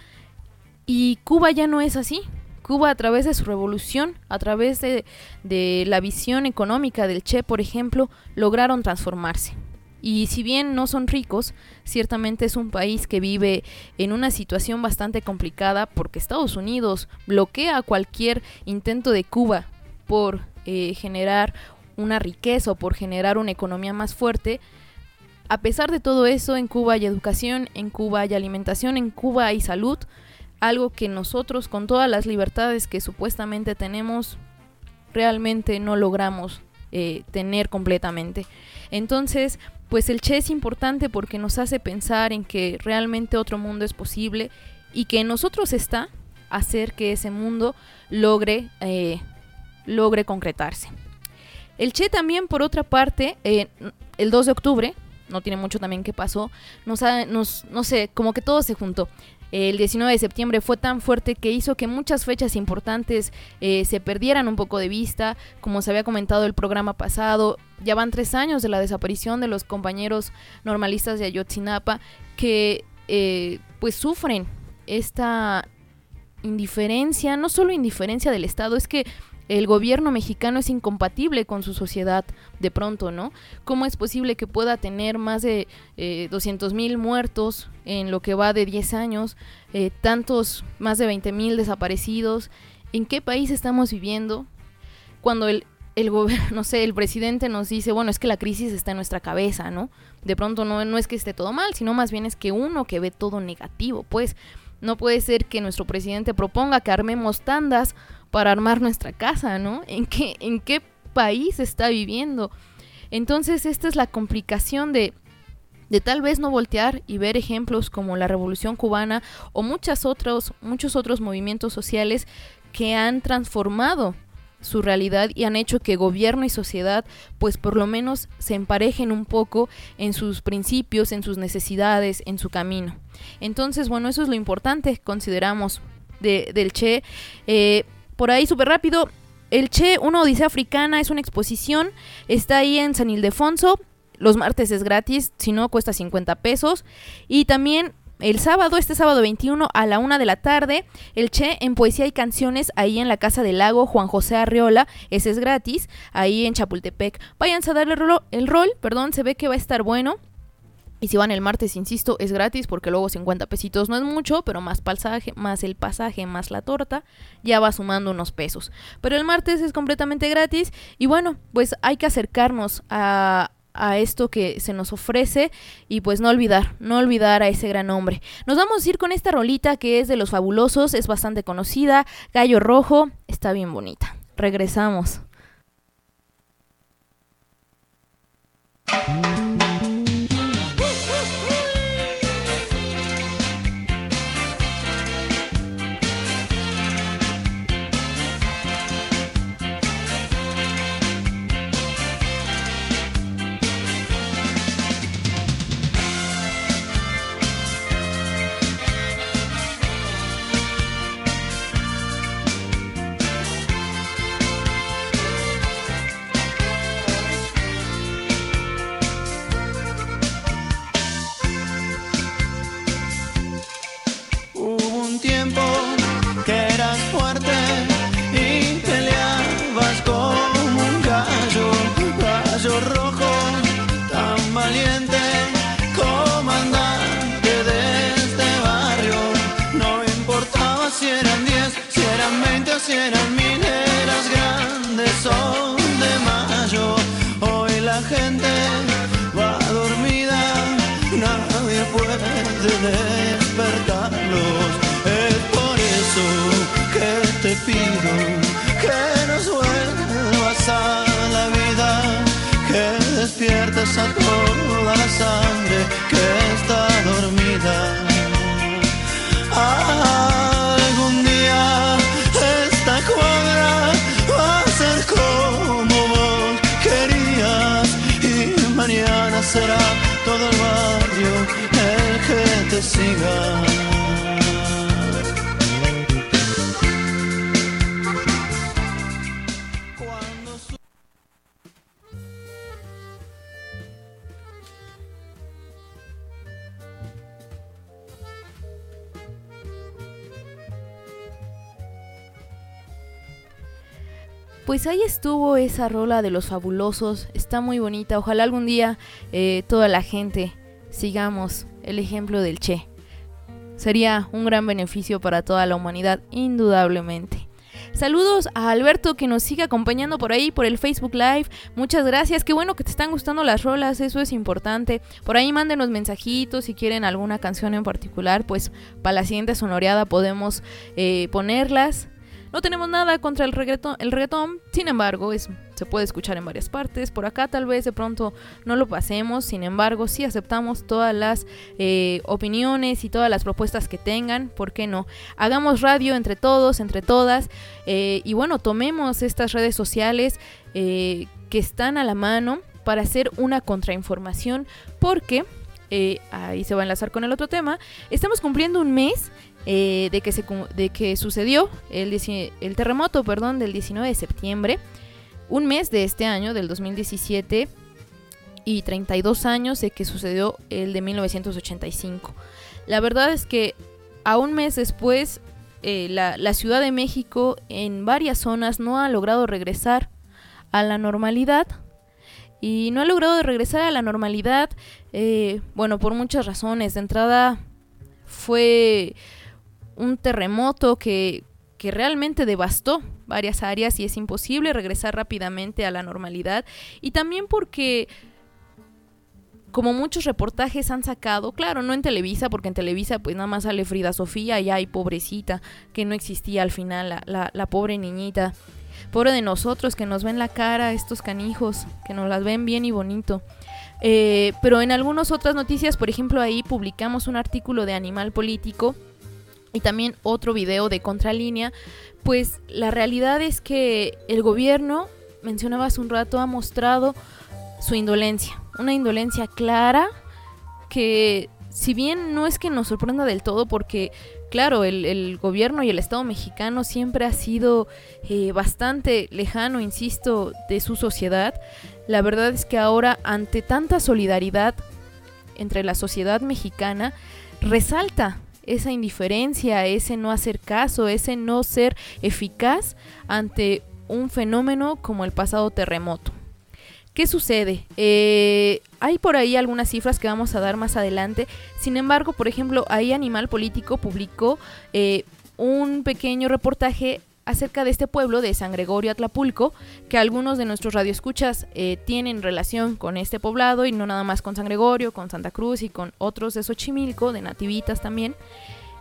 y Cuba ya no es así. Cuba, a través de su revolución, a través de, de la visión económica del Che, por ejemplo, lograron transformarse. Y si bien no son ricos, ciertamente es un país que vive en una situación bastante complicada porque Estados Unidos bloquea cualquier intento de Cuba por eh, generar una riqueza o por generar una economía más fuerte. A pesar de todo eso, en Cuba hay educación, en Cuba hay alimentación, en Cuba hay salud, algo que nosotros, con todas las libertades que supuestamente tenemos, realmente no logramos eh, tener completamente. Entonces, pues el Che es importante porque nos hace pensar en que realmente otro mundo es posible y que en nosotros está hacer que ese mundo logre, eh, logre concretarse. El Che también, por otra parte, eh, el dos de octubre, no tiene mucho también que pasó, nos, ha, nos no sé, como que todo se juntó. El diecinueve de septiembre fue tan fuerte que hizo que muchas fechas importantes eh, se perdieran un poco de vista. Como se había comentado el programa pasado, ya van tres años de la desaparición de los compañeros normalistas de Ayotzinapa que eh, pues sufren esta indiferencia, no solo indiferencia del Estado, es que el gobierno mexicano es incompatible con su sociedad de pronto, ¿no? ¿Cómo es posible que pueda tener más de eh, doscientos mil muertos en lo que va de diez años, eh, tantos, más de veinte mil desaparecidos? ¿En qué país estamos viviendo? Cuando el, el gobierno, no sé, el presidente nos dice, bueno, es que la crisis está en nuestra cabeza, ¿no? De pronto no, no es que esté todo mal, sino más bien es que uno que ve todo negativo, pues. No puede ser que nuestro presidente proponga que armemos tandas para armar nuestra casa, ¿no? ¿En qué, en qué país está viviendo? Entonces esta es la complicación de, de tal vez no voltear y ver ejemplos como la Revolución Cubana o muchos otros, muchos otros movimientos sociales que han transformado su realidad y han hecho que gobierno y sociedad pues por lo menos se emparejen un poco en sus principios, en sus necesidades, en su camino. Entonces, bueno, eso es lo importante, consideramos, de, del Che. Eh, por ahí, súper rápido, el Che, una odisea africana, es una exposición, está ahí en San Ildefonso, los martes es gratis, si no cuesta cincuenta pesos, y también el sábado, este sábado veintiuno a la una de la tarde, el Che en Poesía y Canciones, ahí en la Casa del Lago, Juan José Arriola, ese es gratis, ahí en Chapultepec. Váyanse a darle el rol, el rol, perdón, se ve que va a estar bueno. Y si van el martes, insisto, es gratis porque luego cincuenta pesitos no es mucho, pero más pasaje, más el pasaje, más la torta, ya va sumando unos pesos. Pero el martes es completamente gratis y bueno, pues hay que acercarnos a... a esto que se nos ofrece y pues no olvidar, no olvidar a ese gran hombre. Nos vamos a ir con esta rolita que es de Los Fabulosos, es bastante conocida, Gallo Rojo, está bien bonita. regresamos. Si eran mil, eras grande, sol de mayo. Hoy la gente va dormida, nadie puede despertarlos. Es por eso que te pido que nos vuelvas a la vida, que despiertes a toda la sangre que está dormida. Algún día esta cuadra va a ser como vos querías, y mañana será todo el barrio el que te siga. Pues ahí estuvo esa rola de Los Fabulosos, está muy bonita. Ojalá algún día eh, toda la gente sigamos el ejemplo del Che. Sería un gran beneficio para toda la humanidad, indudablemente. Saludos a Alberto, que nos sigue acompañando por ahí por el Facebook Live. Muchas gracias, qué bueno que te están gustando las rolas, eso es importante. Por ahí mándenos mensajitos si quieren alguna canción en particular, pues para la siguiente sonoreada podemos eh, ponerlas. No tenemos nada contra el reggaetón, el reggaetón, sin embargo, es, se puede escuchar en varias partes. Por acá tal vez de pronto no lo pasemos, sin embargo, sí aceptamos todas las eh, opiniones y todas las propuestas que tengan, ¿por qué no? Hagamos radio entre todos, entre todas, eh, y bueno, tomemos estas redes sociales eh, que están a la mano para hacer una contrainformación, porque, eh, ahí se va a enlazar con el otro tema, estamos cumpliendo un mes Eh, de que se de que sucedió el, el terremoto, perdón, del diecinueve de septiembre, un mes de este año, del dos mil diecisiete, y treinta y dos años de que sucedió el de mil novecientos ochenta y cinco. La verdad es que a un mes después, eh, la, la Ciudad de México en varias zonas no ha logrado regresar a la normalidad. Y no ha logrado regresar a la normalidad, eh, bueno, por muchas razones. De entrada, fue un terremoto que, que realmente devastó varias áreas y es imposible regresar rápidamente a la normalidad. Y también porque, como muchos reportajes han sacado, claro, no en Televisa, porque en Televisa pues nada más sale Frida Sofía y ay, pobrecita, que no existía al final, la, la, la pobre niñita. Pobre de nosotros que nos ven la cara, estos canijos, que nos las ven bien y bonito. Eh, pero en algunas otras noticias, por ejemplo, ahí publicamos un artículo de Animal Político y también otro video de Contralínea, pues la realidad es que el gobierno, mencionaba hace un rato, ha mostrado su indolencia, una indolencia clara que, si bien no es que nos sorprenda del todo, porque claro, el, el gobierno y el Estado mexicano siempre ha sido eh, bastante lejano, insisto, de su sociedad. La verdad es que ahora, ante tanta solidaridad entre la sociedad mexicana, resalta esa indiferencia, ese no hacer caso, ese no ser eficaz ante un fenómeno como el pasado terremoto. ¿Qué sucede? Eh, hay por ahí algunas cifras que vamos a dar más adelante. Sin embargo, por ejemplo, ahí Animal Político publicó eh, un pequeño reportaje acerca de este pueblo de San Gregorio Atlapulco, que algunos de nuestros radioescuchas eh, tienen relación con este poblado, y no nada más con San Gregorio, con Santa Cruz y con otros de Xochimilco, de nativitas también.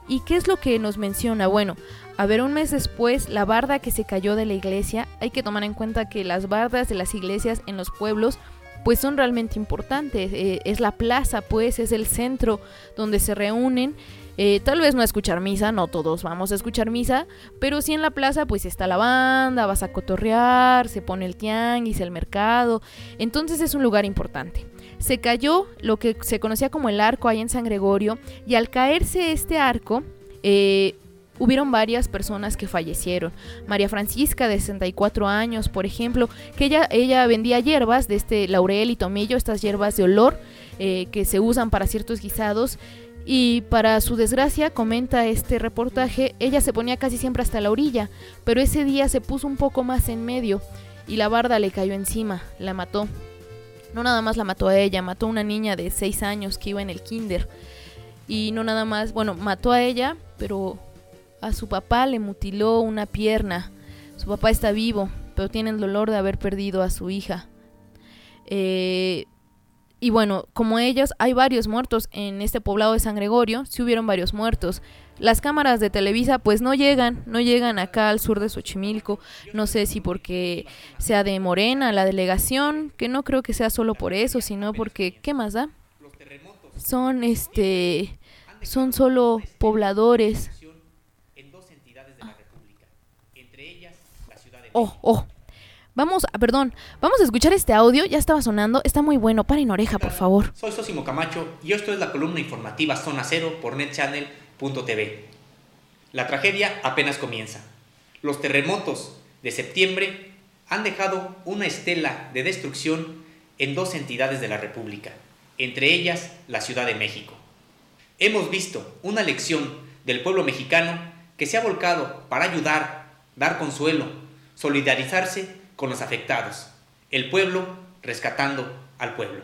¿Y qué es lo que nos menciona? Bueno, a ver, un mes después, la barda que se cayó de la iglesia. Hay que tomar en cuenta que las bardas de las iglesias en los pueblos pues son realmente importantes. Eh, es la plaza, pues, es el centro donde se reúnen. Eh, tal vez no a escuchar misa, no todos vamos a escuchar misa, pero sí en la plaza pues está la banda, vas a cotorrear, se pone el tianguis, el mercado. Entonces es un lugar importante. Se cayó lo que se conocía como el arco ahí en San Gregorio, y al caerse este arco, eh, hubieron varias personas que fallecieron. María Francisca, de sesenta y cuatro años, por ejemplo, que ella, ella vendía hierbas de este laurel y tomillo, estas hierbas de olor eh, que se usan para ciertos guisados. Y para su desgracia, comenta este reportaje, ella se ponía casi siempre hasta la orilla, pero ese día se puso un poco más en medio y la barda le cayó encima, la mató. No nada más la mató a ella, mató a una niña de seis años que iba en el kinder. Y no nada más, bueno, mató a ella, pero a su papá le mutiló una pierna. Su papá está vivo, pero tiene el dolor de haber perdido a su hija. Eh... Y bueno, como ellos, hay varios muertos en este poblado de San Gregorio, sí hubieron varios muertos. Las cámaras de Televisa pues no llegan, no llegan acá al sur de Xochimilco, no sé si porque sea de Morena la delegación, que no creo que sea solo por eso, sino porque, ¿qué más da? Son este, son solo pobladores. Oh, oh. Vamos, perdón, vamos a escuchar este audio, ya estaba sonando, está muy bueno, paren oreja, por favor. Soy Sosimo Camacho y esto es la columna informativa Zona Cero por net channel punto t v. La tragedia apenas comienza. Los terremotos de septiembre han dejado una estela de destrucción en dos entidades de la República, entre ellas la Ciudad de México. Hemos visto una lección del pueblo mexicano que se ha volcado para ayudar, dar consuelo, solidarizarse con los afectados, el pueblo rescatando al pueblo.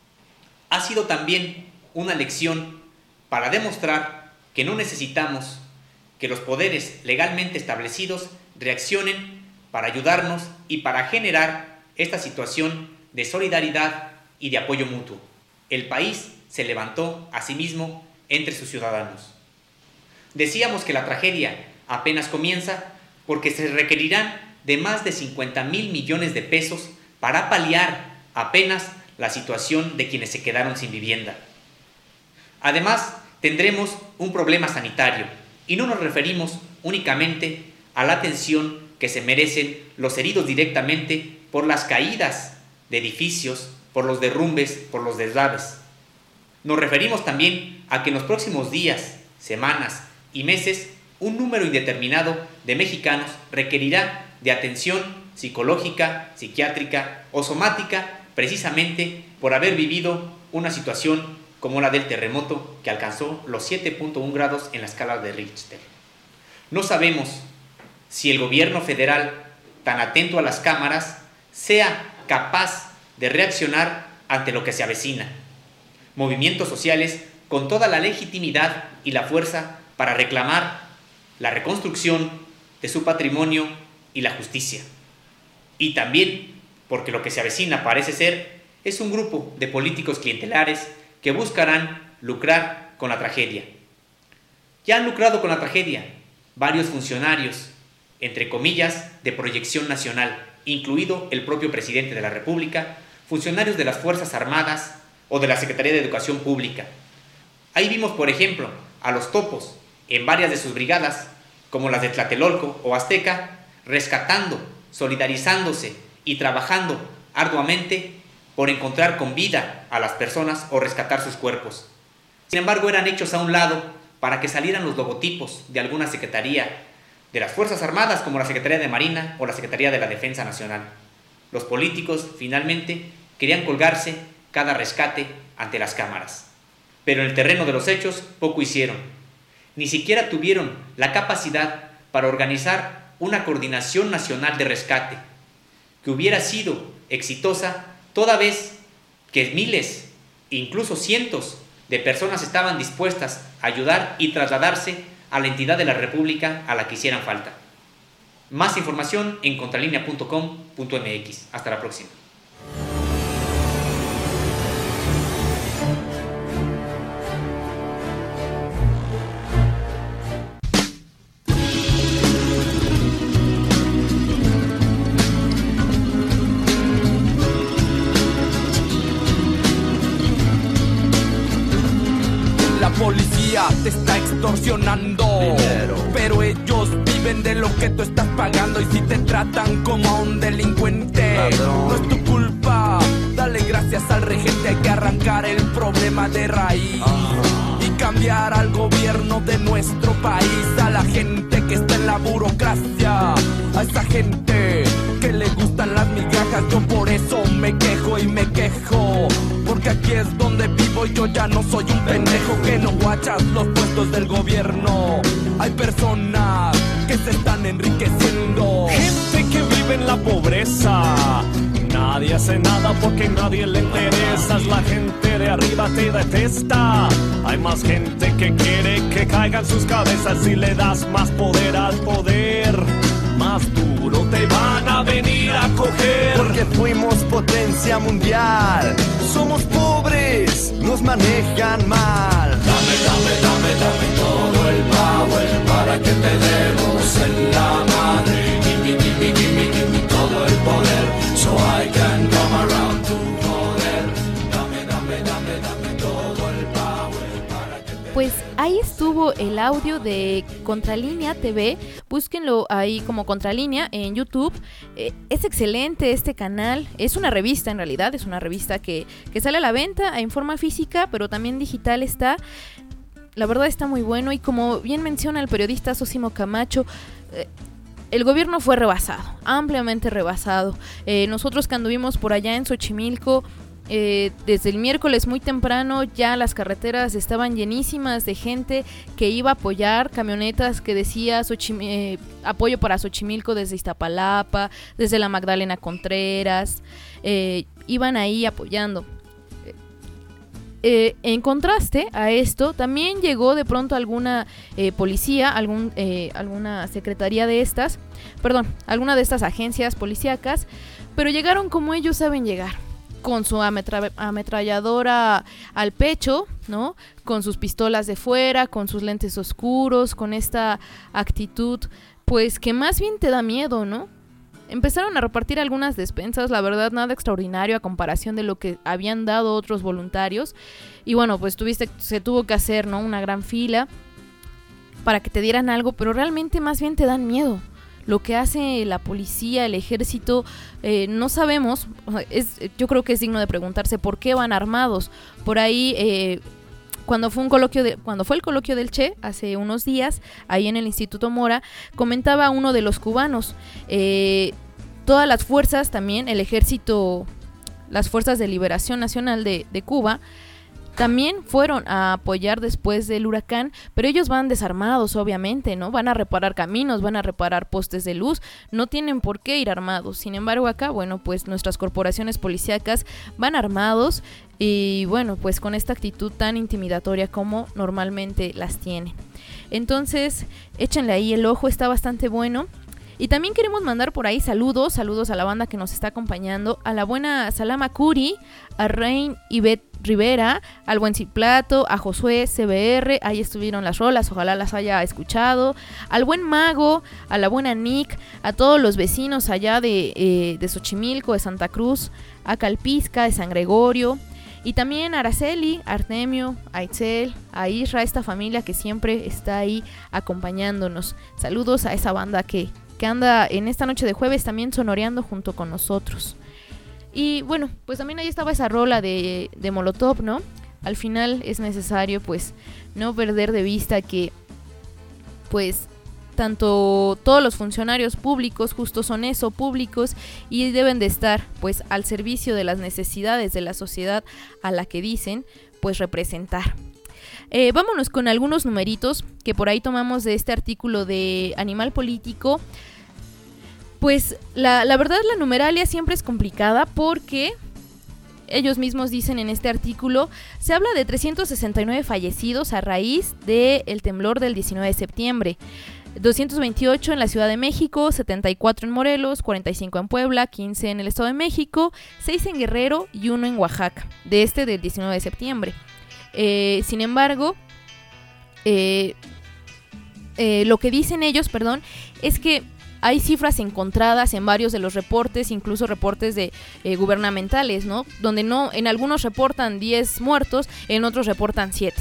Ha sido también una lección para demostrar que no necesitamos que los poderes legalmente establecidos reaccionen para ayudarnos y para generar esta situación de solidaridad y de apoyo mutuo. El país se levantó a sí mismo entre sus ciudadanos. Decíamos que la tragedia apenas comienza porque se requerirán de más de cincuenta mil millones de pesos para paliar apenas la situación de quienes se quedaron sin vivienda. Además, tendremos un problema sanitario y no nos referimos únicamente a la atención que se merecen los heridos directamente por las caídas de edificios, por los derrumbes, por los deslaves. Nos referimos también a que en los próximos días, semanas y meses, un número indeterminado de mexicanos requerirá de atención psicológica, psiquiátrica o somática, precisamente por haber vivido una situación como la del terremoto que alcanzó los siete punto uno grados en la escala de Richter. No sabemos si el gobierno federal, tan atento a las cámaras, sea capaz de reaccionar ante lo que se avecina. Movimientos sociales con toda la legitimidad y la fuerza para reclamar la reconstrucción de su patrimonio y la justicia. Y también porque lo que se avecina parece ser es un grupo de políticos clientelares que buscarán lucrar con la tragedia. Ya han lucrado con la tragedia varios funcionarios, entre comillas, de proyección nacional, incluido el propio presidente de la República, funcionarios de las Fuerzas Armadas o de la Secretaría de Educación Pública. Ahí vimos, por ejemplo, a los topos en varias de sus brigadas, como las de Tlatelolco o Azteca, rescatando, solidarizándose y trabajando arduamente por encontrar con vida a las personas o rescatar sus cuerpos. Sin embargo, eran hechos a un lado para que salieran los logotipos de alguna secretaría de las Fuerzas Armadas, como la Secretaría de Marina o la Secretaría de la Defensa Nacional. Los políticos, finalmente, querían colgarse cada rescate ante las cámaras. Pero en el terreno de los hechos, poco hicieron. Ni siquiera tuvieron la capacidad para organizar una coordinación nacional de rescate, que hubiera sido exitosa toda vez que miles, incluso cientos de personas estaban dispuestas a ayudar y trasladarse a la entidad de la República a la que hicieran falta. Más información en contralinea punto com punto m x. Hasta la próxima. policía te está extorsionando dinero, pero ellos viven de lo que tú estás pagando. Y si te tratan como a un delincuente, ladrón, no es tu culpa. Dale gracias al regente, hay que arrancar el problema de raíz. uh-huh. Y cambiar al gobierno de nuestro país, a la gente que está en la burocracia, a esa gente que le gustan las migajas. Yo por eso me quejo y me quejo, porque aquí es donde vivo y yo ya no soy un pendejo que no guachas los puestos del gobierno. Hay personas que se están enriqueciendo, gente que vive en la pobreza. Nadie hace nada porque nadie le interesa. La gente de arriba te detesta. Hay más gente que quiere que caigan sus cabezas. Si le das más poder al poder, más duro te van a venir a coger. Porque fuimos potencia mundial. Somos pobres, nos manejan mal. Dame, dame, dame, dame todo el power para que te demos en la madre. Gimme, gimme, gimme, gimme todo el poder, so I can come around tu poder. Dame, dame, dame, dame todo el power para que te... Pues ahí estuvo el audio de Contralínea T V. Búsquenlo ahí como Contralínea en YouTube. Eh, es excelente este canal. Es una revista, en realidad. Es una revista que, que sale a la venta en forma física, pero también digital está. La verdad está muy bueno. Y como bien menciona el periodista Sosimo Camacho, eh, el gobierno fue rebasado, ampliamente rebasado. Eh, nosotros que anduvimos por allá en Xochimilco, Eh, desde el miércoles muy temprano ya las carreteras estaban llenísimas de gente que iba a apoyar, camionetas que decía Xochim- eh, apoyo para Xochimilco desde Iztapalapa, desde la Magdalena Contreras, eh, iban ahí apoyando. Eh, en contraste a esto, también llegó de pronto alguna eh, policía, algún, eh, alguna secretaría de estas, perdón, alguna de estas agencias policíacas, pero llegaron como ellos saben llegar, con su ametra- ametralladora al pecho, ¿no? Con sus pistolas de fuera, con sus lentes oscuros, con esta actitud, pues que más bien te da miedo, ¿no? Empezaron a repartir algunas despensas, la verdad nada extraordinario a comparación de lo que habían dado otros voluntarios. Y bueno, pues tuviste, se tuvo que hacer, ¿no? Una gran fila para que te dieran algo, pero realmente más bien te dan miedo. Lo que hace la policía, el ejército, eh, no sabemos, es, yo creo que es digno de preguntarse por qué van armados. Por ahí, eh, cuando fue un coloquio de, cuando fue el coloquio del Che, hace unos días, ahí en el Instituto Mora, comentaba uno de los cubanos, eh, todas las fuerzas también, el ejército, las fuerzas de liberación nacional de, de Cuba, también fueron a apoyar después del huracán, pero ellos van desarmados, obviamente, ¿no? Van a reparar caminos, van a reparar postes de luz, no tienen por qué ir armados. Sin embargo, acá, bueno, pues nuestras corporaciones policíacas van armados y, bueno, pues con esta actitud tan intimidatoria como normalmente las tienen. Entonces, échenle ahí el ojo, está bastante bueno. Y también queremos mandar por ahí saludos, saludos a la banda que nos está acompañando, a la buena Salama Curi, a Rein Ivette Rivera, al buen Ciplato, a Josué C B R, ahí estuvieron las rolas, ojalá las haya escuchado, al buen Mago, a la buena Nick, a todos los vecinos allá de, eh, de Xochimilco, de Santa Cruz, a Calpisca, de San Gregorio, y también a Araceli, a Artemio, a Itzel, a Isra, esta familia que siempre está ahí acompañándonos. Saludos a esa banda que que anda en esta noche de jueves también sonoreando junto con nosotros. Y bueno, pues también ahí estaba esa rola de, de Molotov, ¿no? Al final es necesario pues no perder de vista que pues tanto todos los funcionarios públicos justo son eso, públicos, y deben de estar pues al servicio de las necesidades de la sociedad a la que dicen pues representar. Eh, vámonos con algunos numeritos que por ahí tomamos de este artículo de Animal Político. Pues la, la verdad la numeralia siempre es complicada porque ellos mismos dicen en este artículo, se habla de trescientos sesenta y nueve fallecidos a raíz del temblor del diecinueve de septiembre. doscientos veintiocho en la Ciudad de México, setenta y cuatro en Morelos, cuarenta y cinco en Puebla, quince en el Estado de México, seis en Guerrero y uno en Oaxaca, de este del diecinueve de septiembre. Eh, sin embargo, eh, eh, lo que dicen ellos, perdón, es que hay cifras encontradas en varios de los reportes, incluso reportes de eh, gubernamentales, ¿no? Donde no, en algunos reportan diez muertos, en otros reportan siete.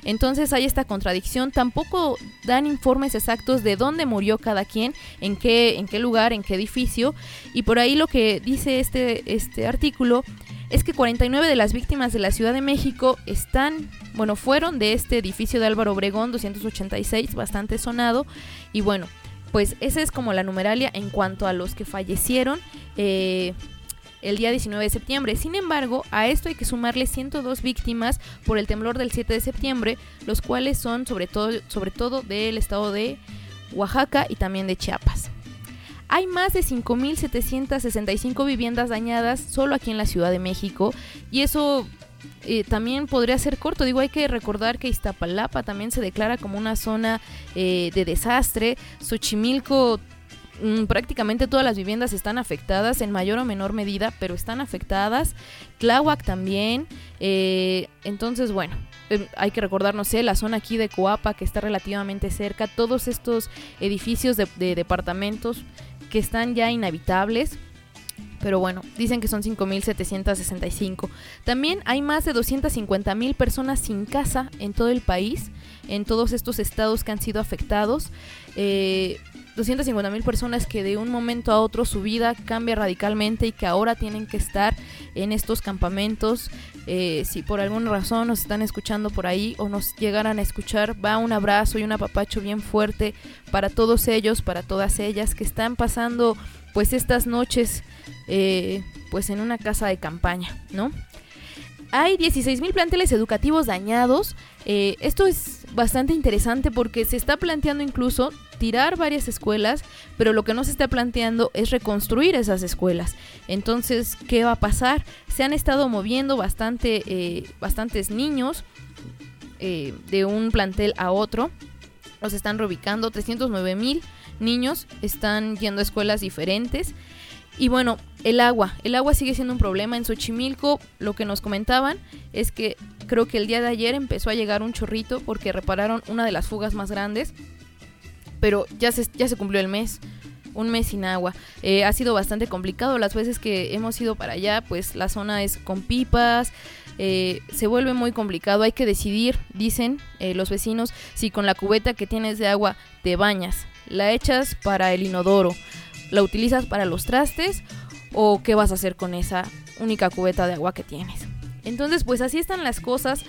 Entonces hay esta contradicción, tampoco dan informes exactos de dónde murió cada quien, en qué, en qué lugar, en qué edificio, y por ahí lo que dice este, este artículo es que cuarenta y nueve de las víctimas de la Ciudad de México están, bueno, fueron de este edificio de Álvaro Obregón doscientos ochenta y seis, bastante sonado, y bueno, pues esa es como la numeralia en cuanto a los que fallecieron eh, el día diecinueve de septiembre. Sin embargo, a esto hay que sumarle ciento dos víctimas por el temblor del siete de septiembre, los cuales son sobre todo, sobre todo del estado de Oaxaca y también de Chiapas. Hay más de cinco mil setecientas sesenta y cinco viviendas dañadas solo aquí en la Ciudad de México, y eso eh, también podría ser corto. Digo, hay que recordar que Iztapalapa también se declara como una zona eh, de desastre. Xochimilco, mmm, prácticamente todas las viviendas están afectadas en mayor o menor medida, pero están afectadas. Tláhuac también. Eh, entonces, bueno, eh, hay que recordar, no sé, la zona aquí de Coapa, que está relativamente cerca, todos estos edificios de, de departamentos que están ya inhabitables, pero bueno, dicen que son cinco mil setecientas sesenta y cinco. También hay más de doscientas cincuenta mil personas sin casa en todo el país, en todos estos estados que han sido afectados. Eh, doscientas cincuenta mil personas que de un momento a otro su vida cambia radicalmente y que ahora tienen que estar en estos campamentos. Eh, si por alguna razón nos están escuchando por ahí o nos llegaran a escuchar, va un abrazo y un apapacho bien fuerte para todos ellos, para todas ellas que están pasando pues estas noches eh, pues en una casa de campaña, ¿no? Hay dieciséis mil planteles educativos dañados. Eh, esto es bastante interesante porque se está planteando incluso tirar varias escuelas, pero lo que no se está planteando es reconstruir esas escuelas. Entonces, ¿qué va a pasar? Se han estado moviendo bastante, eh, bastantes niños eh, de un plantel a otro. Los están reubicando. trescientos nueve mil niños están yendo a escuelas diferentes. Y bueno, el agua. El agua sigue siendo un problema en Xochimilco. Lo que nos comentaban es que creo que el día de ayer empezó a llegar un chorrito porque repararon una de las fugas más grandes. Pero ya se, ya se cumplió el mes, un mes sin agua. Eh, ha sido bastante complicado. Las veces que hemos ido para allá, pues la zona es con pipas. Eh, se vuelve muy complicado. Hay que decidir, dicen eh, los vecinos, si con la cubeta que tienes de agua te bañas, la echas para el inodoro, la utilizas para los trastes o qué vas a hacer con esa única cubeta de agua que tienes. Entonces, pues así están las cosas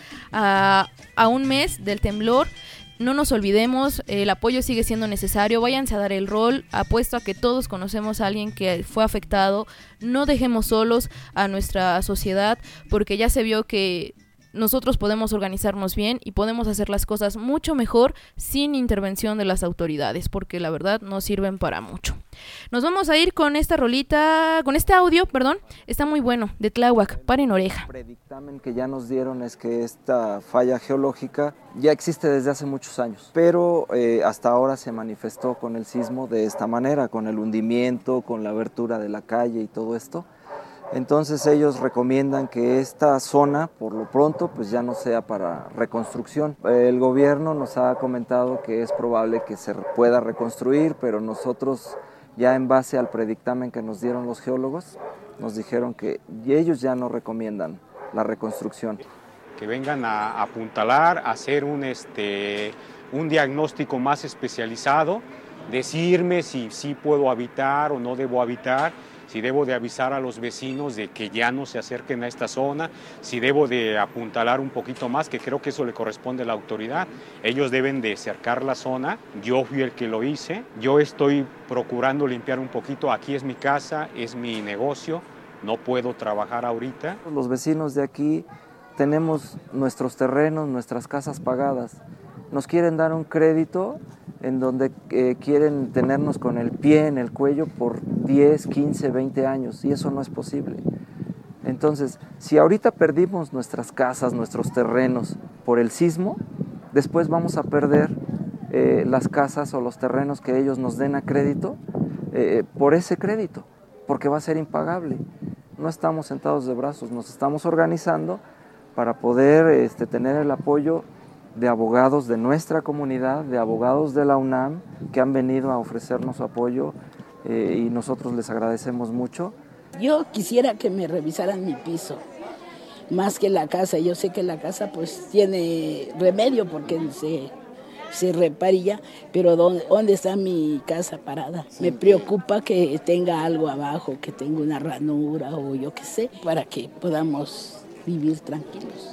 a, a un mes del temblor. No nos olvidemos, el apoyo sigue siendo necesario, váyanse a dar el rol, apuesto a que todos conocemos a alguien que fue afectado, no dejemos solos a nuestra sociedad, porque ya se vio que nosotros podemos organizarnos bien y podemos hacer las cosas mucho mejor sin intervención de las autoridades, porque la verdad no sirven para mucho. Nos vamos a ir con esta rolita, con este audio, perdón, está muy bueno, de Tláhuac, paren oreja. El predictamen que ya nos dieron es que esta falla geológica ya existe desde hace muchos años, pero eh, hasta ahora se manifestó con el sismo de esta manera, con el hundimiento, con la abertura de la calle y todo esto. Entonces ellos recomiendan que esta zona, por lo pronto, pues ya no sea para reconstrucción. El gobierno nos ha comentado que es probable que se pueda reconstruir, pero nosotros ya en base al predictamen que nos dieron los geólogos, nos dijeron que ellos ya no recomiendan la reconstrucción. Que vengan a apuntalar, a hacer un, este, un diagnóstico más especializado, decirme si sí puedo habitar o no debo habitar, si debo de avisar a los vecinos de que ya no se acerquen a esta zona, si debo de apuntalar un poquito más, que creo que eso le corresponde a la autoridad. Ellos deben de cercar la zona, yo fui el que lo hice, yo estoy procurando limpiar un poquito, aquí es mi casa, es mi negocio, no puedo trabajar ahorita. Los vecinos de aquí tenemos nuestros terrenos, nuestras casas pagadas, nos quieren dar un crédito en donde eh, quieren tenernos con el pie en el cuello por diez, quince, veinte años, y eso no es posible. Entonces, si ahorita perdimos nuestras casas, nuestros terrenos por el sismo, después vamos a perder eh, las casas o los terrenos que ellos nos den a crédito eh, por ese crédito, porque va a ser impagable. No estamos sentados de brazos, nos estamos organizando para poder este, tener el apoyo de abogados de nuestra comunidad, de abogados de la UNAM, que han venido a ofrecernos su apoyo eh, y nosotros les agradecemos mucho. Yo quisiera que me revisaran mi piso, más que la casa. Yo sé que la casa pues tiene remedio porque se, se reparilla, pero ¿dónde, ¿dónde está mi casa parada? Me preocupa que tenga algo abajo, que tenga una ranura o yo qué sé, para que podamos vivir tranquilos.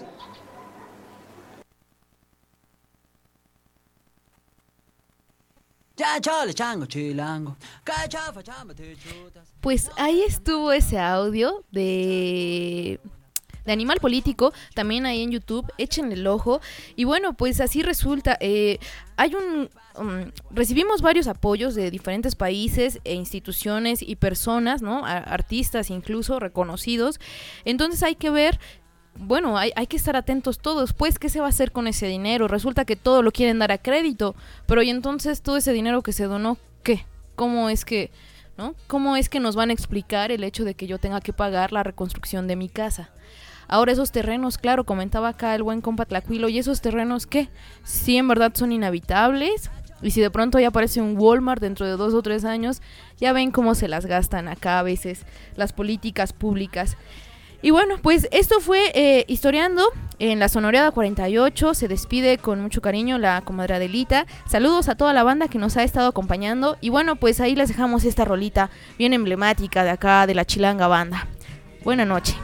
Pues ahí estuvo ese audio de, de Animal Político, también ahí en YouTube, échenle el ojo. Y bueno, pues así resulta, eh, hay un um, recibimos varios apoyos de diferentes países e instituciones y personas, ¿no? A, artistas incluso reconocidos. Entonces hay que ver. Bueno, hay, hay que estar atentos todos, pues, ¿qué se va a hacer con ese dinero? Resulta que todo lo quieren dar a crédito, pero y entonces todo ese dinero que se donó, ¿qué? ¿Cómo es que, no? ¿Cómo es que nos van a explicar el hecho de que yo tenga que pagar la reconstrucción de mi casa? Ahora esos terrenos, claro, comentaba acá el buen compa Tlacuilo, ¿y esos terrenos qué? Si en verdad son inhabitables, y si de pronto ya aparece un Walmart dentro de dos o tres años, ya ven cómo se las gastan acá a veces las políticas públicas. Y bueno, pues esto fue eh, Historiando en la Sonoreada cuarenta y ocho. Se despide con mucho cariño la comadre Adelita. Saludos a toda la banda que nos ha estado acompañando. Y bueno, pues ahí les dejamos esta rolita bien emblemática de acá, de la Chilanga Banda. Buena noche.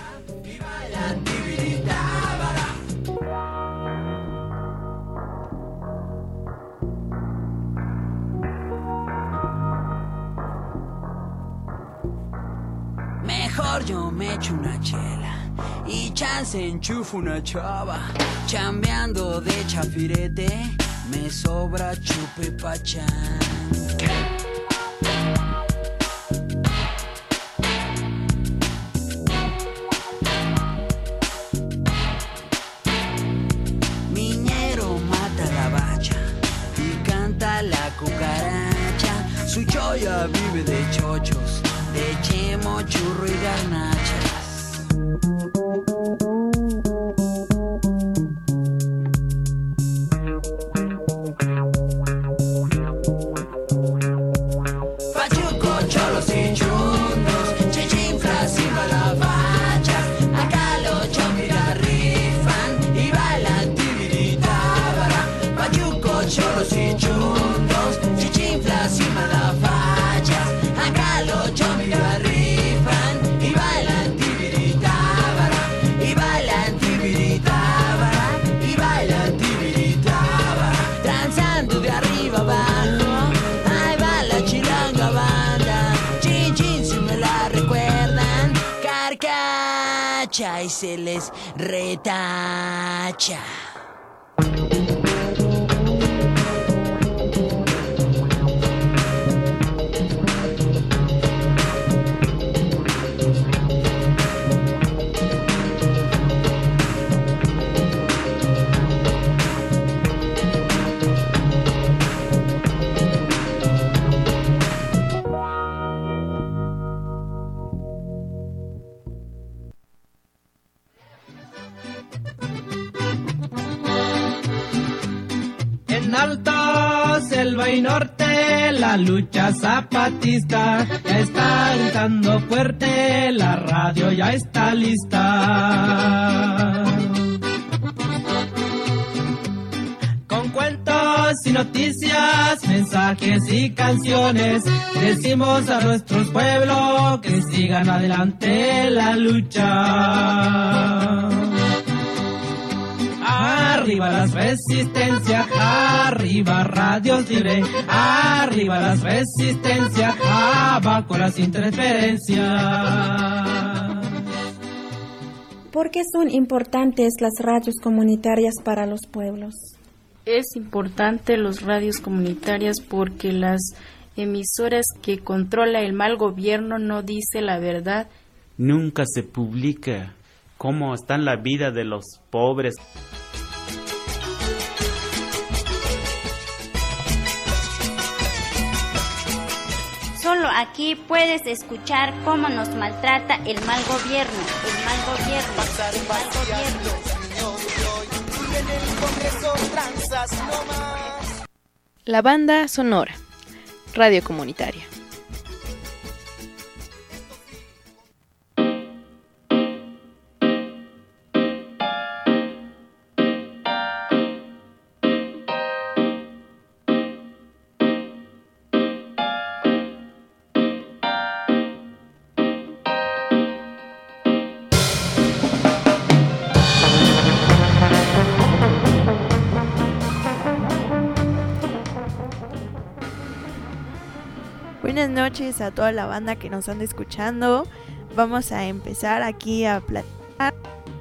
Mejor yo me echo una chela y chance enchufo una chava. Chambeando de chafirete, me sobra chupe pachán. Miñero mata la bacha y canta la cucaracha. Su choya vive de chochos, de chemo, churro y garnachas. Pachuco, cholos y chundos, chichinflas y balabachas. Acá los chompis la rifan y bailan tibiritábara. Pachuco, cholos y chundos, chichinflas y balabachas. Acá los chompis la rifan y bailan tibiritábara. Y bailan tibiritábara. Y bailan tibiritábara. Danzando de arriba abajo, ahí va la Chilanga Banda. Chin chin si me la recuerdan, carcacha y se les retacha. En Alta, Selva y Norte, la lucha zapatista ya está gritando fuerte, la radio ya está lista. Con cuentos y noticias, mensajes y canciones, decimos a nuestros pueblos que sigan adelante la lucha. Arriba las resistencias, arriba radios libres, arriba las resistencias, abajo las interferencias. ¿Por qué son importantes las radios comunitarias para los pueblos? Es importante los radios comunitarias porque las emisoras que controla el mal gobierno no dice la verdad. Nunca se publica cómo está la vida de los pobres. Solo aquí puedes escuchar cómo nos maltrata el mal gobierno, el mal gobierno, el mal gobierno. La banda sonora, radio comunitaria. Buenas noches a toda la banda que nos anda escuchando. Vamos a empezar aquí a platicar.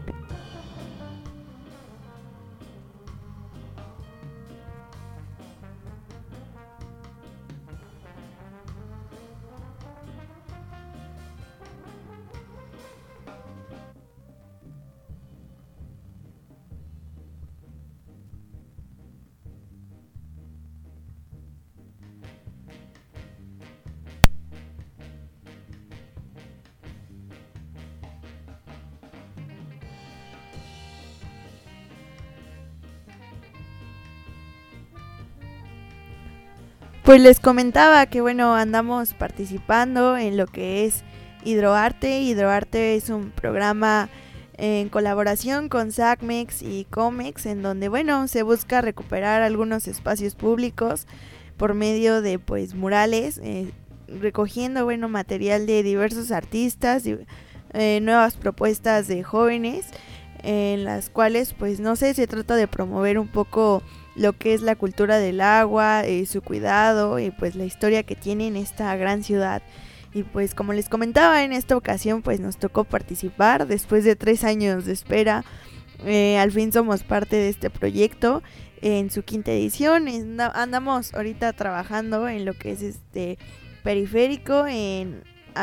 Pues les comentaba que bueno, andamos participando en lo que es Hidroarte. Hidroarte es un programa en colaboración con SACMEX y COMEX, en donde bueno, se busca recuperar algunos espacios públicos por medio de pues murales, eh, recogiendo bueno material de diversos artistas, eh, nuevas propuestas de jóvenes, eh, en las cuales pues no sé, se trata de promover un poco lo que es la cultura del agua, eh, su cuidado y pues la historia que tiene en esta gran ciudad. Y pues como les comentaba, en esta ocasión pues nos tocó participar después de tres años de espera. Eh, al fin somos parte de este proyecto en su quinta edición. Andamos ahorita trabajando en lo que es este periférico en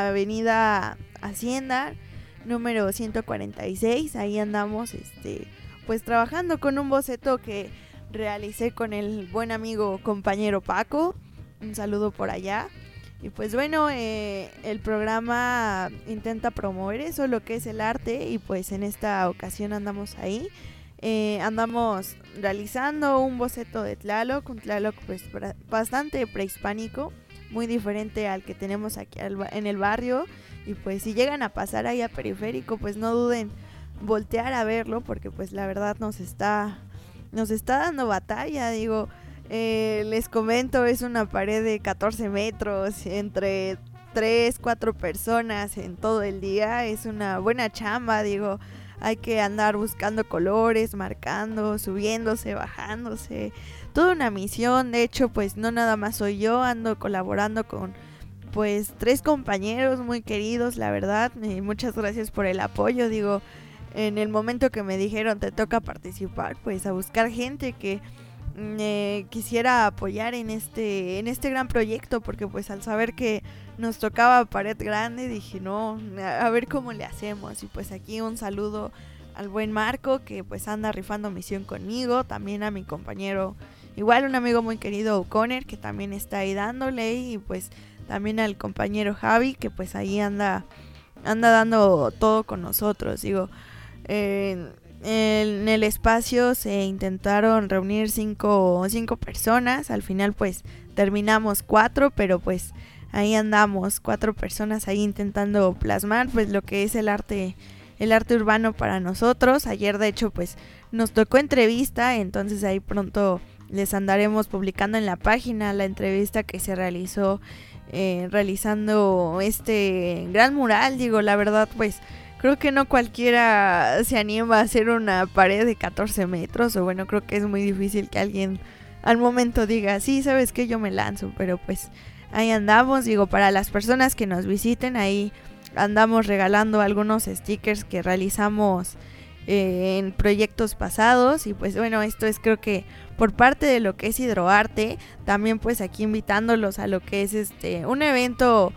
Avenida Hacienda número ciento cuarenta y seis. Ahí andamos este pues trabajando con un boceto que realicé con el buen amigo compañero Paco. Un saludo por allá. Y pues bueno, eh, el programa intenta promover eso, lo que es el arte, y pues en esta ocasión andamos ahí. Eh, andamos realizando un boceto de Tlaloc, un Tlaloc pues bastante prehispánico, muy diferente al que tenemos aquí en el barrio. Y pues si llegan a pasar ahí a Periférico, pues no duden voltear a verlo, porque pues la verdad nos está, nos está dando batalla, digo. Eh, les comento, es una pared de catorce metros entre tres, cuatro personas en todo el día. Es una buena chamba, digo, hay que andar buscando colores, marcando, subiéndose, bajándose, toda una misión. De hecho pues no nada más soy yo, ando colaborando con pues tres compañeros muy queridos, la verdad. Eh, muchas gracias por el apoyo, digo, en el momento que me dijeron te toca participar, pues a buscar gente que Eh, quisiera apoyar en este en este gran proyecto, porque pues al saber que nos tocaba pared grande dije no, a ver cómo le hacemos. Y pues aquí un saludo al buen Marco, que pues anda rifando misión conmigo, también a mi compañero, igual un amigo muy querido, O'Connor, que también está ahí dándole, y pues también al compañero Javi, que pues ahí anda anda dando todo con nosotros. Digo, eh, en el espacio se intentaron reunir cinco, cinco personas, al final pues terminamos cuatro, pero pues ahí andamos, cuatro personas ahí intentando plasmar pues lo que es el arte, el arte urbano para nosotros. Ayer de hecho pues nos tocó entrevista, entonces ahí pronto les andaremos publicando en la página la entrevista que se realizó eh, realizando este gran mural. Digo, la verdad pues creo que no cualquiera se anima a hacer una pared de catorce metros, o bueno, creo que es muy difícil que alguien al momento diga, sí, sabes que yo me lanzo, pero pues ahí andamos. Digo, para las personas que nos visiten, ahí andamos regalando algunos stickers que realizamos eh, en proyectos pasados. Y pues bueno, esto es creo que por parte de lo que es Hidroarte, también pues aquí invitándolos a lo que es este un evento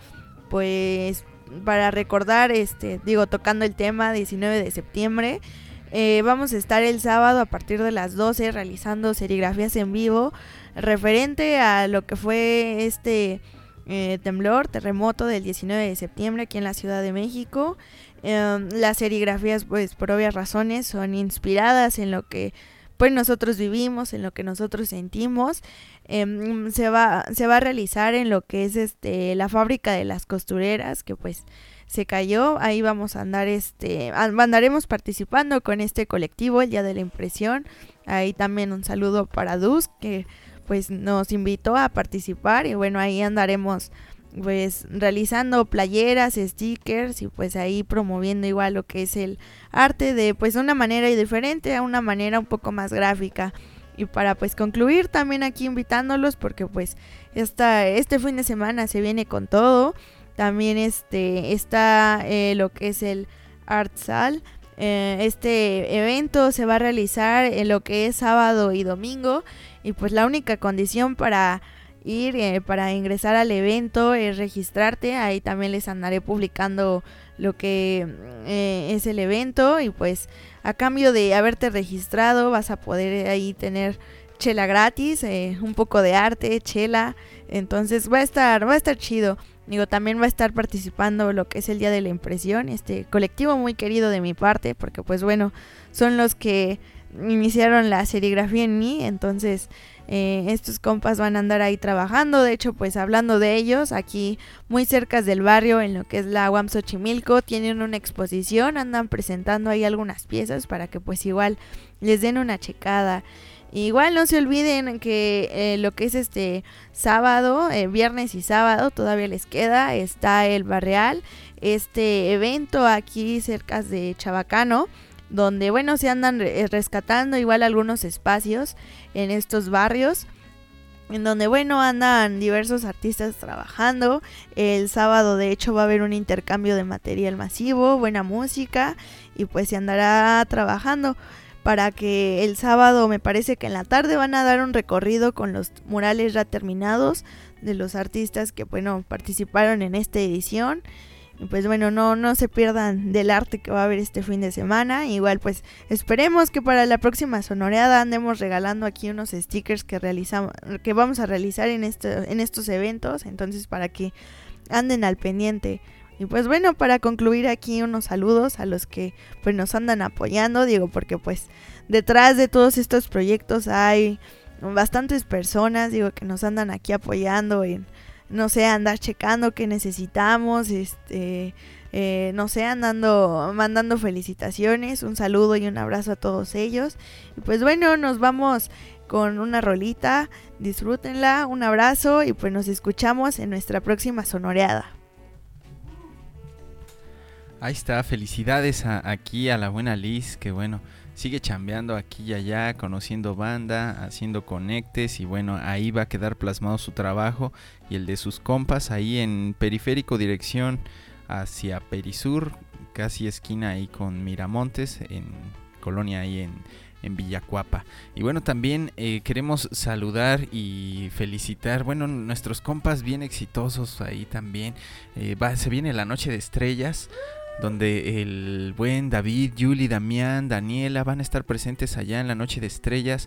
pues para recordar, este digo, tocando el tema diecinueve de septiembre. Eh, vamos a estar el sábado a partir de las doce realizando serigrafías en vivo referente a lo que fue este eh, temblor, terremoto del diecinueve de septiembre aquí en la Ciudad de México. Eh, las serigrafías pues por obvias razones son inspiradas en lo que pues nosotros vivimos, en lo que nosotros sentimos. Eh, se va se va a realizar en lo que es este la fábrica de las costureras, que pues se cayó. Ahí vamos a andar este andaremos participando con este colectivo el día de la impresión. Ahí también un saludo para Dus, que pues nos invitó a participar, y bueno, ahí andaremos pues realizando playeras, stickers, y pues ahí promoviendo igual lo que es el arte de pues una manera diferente, a una manera un poco más gráfica. Y para pues concluir también aquí invitándolos porque pues esta, este fin de semana se viene con todo. También este está eh, lo que es el Artsal. Eh, este evento se va a realizar en lo que es sábado y domingo. Y pues la única condición para ir, eh, para ingresar al evento es registrarte. Ahí también les andaré publicando lo que eh, es el evento. Y pues a cambio de haberte registrado vas a poder ahí tener chela gratis, eh, un poco de arte, chela. Entonces va a estar, va a estar chido. Digo, también va a estar participando lo que es el Día de la Impresión, este colectivo muy querido de mi parte, porque pues bueno, son los que iniciaron la serigrafía en mí. Entonces eh, estos compas van a andar ahí trabajando. De hecho, pues hablando de ellos, aquí muy cerca del barrio, en lo que es la U A M Xochimilco, tienen una exposición, andan presentando ahí algunas piezas para que pues igual les den una checada. Igual no se olviden que eh, lo que es este sábado, eh, viernes y sábado todavía les queda, está el Barreal, este evento aquí cerca de Chabacano, donde bueno se andan re- rescatando igual algunos espacios en estos barrios, en donde bueno andan diversos artistas trabajando. El sábado de hecho va a haber un intercambio de material masivo, buena música y pues se andará trabajando. Para que el sábado, me parece que en la tarde van a dar un recorrido con los murales ya terminados de los artistas que bueno participaron en esta edición. Y pues bueno, no, no se pierdan del arte que va a haber este fin de semana. Igual pues esperemos que para la próxima sonoreada andemos regalando aquí unos stickers que realizamos, que vamos a realizar en este, en estos eventos. Entonces para que anden al pendiente. Y pues bueno, para concluir aquí unos saludos a los que pues nos andan apoyando, digo, porque pues detrás de todos estos proyectos hay bastantes personas, digo, que nos andan aquí apoyando en, no sé, andar checando qué necesitamos, este, eh, no sé, andando, mandando felicitaciones, un saludo y un abrazo a todos ellos. Y pues bueno, nos vamos con una rolita, disfrútenla, un abrazo y pues nos escuchamos en nuestra próxima sonoreada. Ahí está, felicidades a, aquí a la buena Liz, que bueno, sigue chambeando aquí y allá, conociendo banda, haciendo conectes y bueno, ahí va a quedar plasmado su trabajo y el de sus compas ahí en Periférico, dirección hacia Perisur, casi esquina ahí con Miramontes, en Colonia ahí en, en Villacuapa. Y bueno, también eh, queremos saludar y felicitar, bueno, nuestros compas bien exitosos ahí también, eh, va, se viene la Noche de Estrellas, donde el buen David, Yuli, Damián, Daniela van a estar presentes allá en la Noche de Estrellas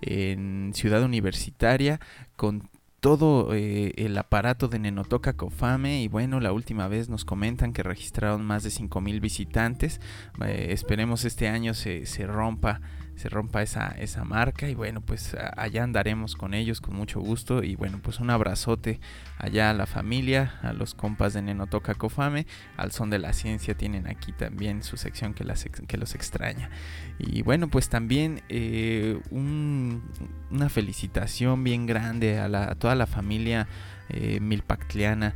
en Ciudad Universitaria con todo eh, el aparato de Nenotoca Cofame. Y bueno, la última vez nos comentan que registraron más de cinco mil visitantes. Eh, esperemos este año se, se rompa se rompa esa, esa marca y bueno, pues allá andaremos con ellos con mucho gusto. Y bueno, pues un abrazote allá a la familia, a los compas de Nenotoca Cofame, al son de la ciencia tienen aquí también su sección que, las, que los extraña. Y bueno, pues también eh, un, una felicitación bien grande a, la, a toda la familia eh, milpactliana,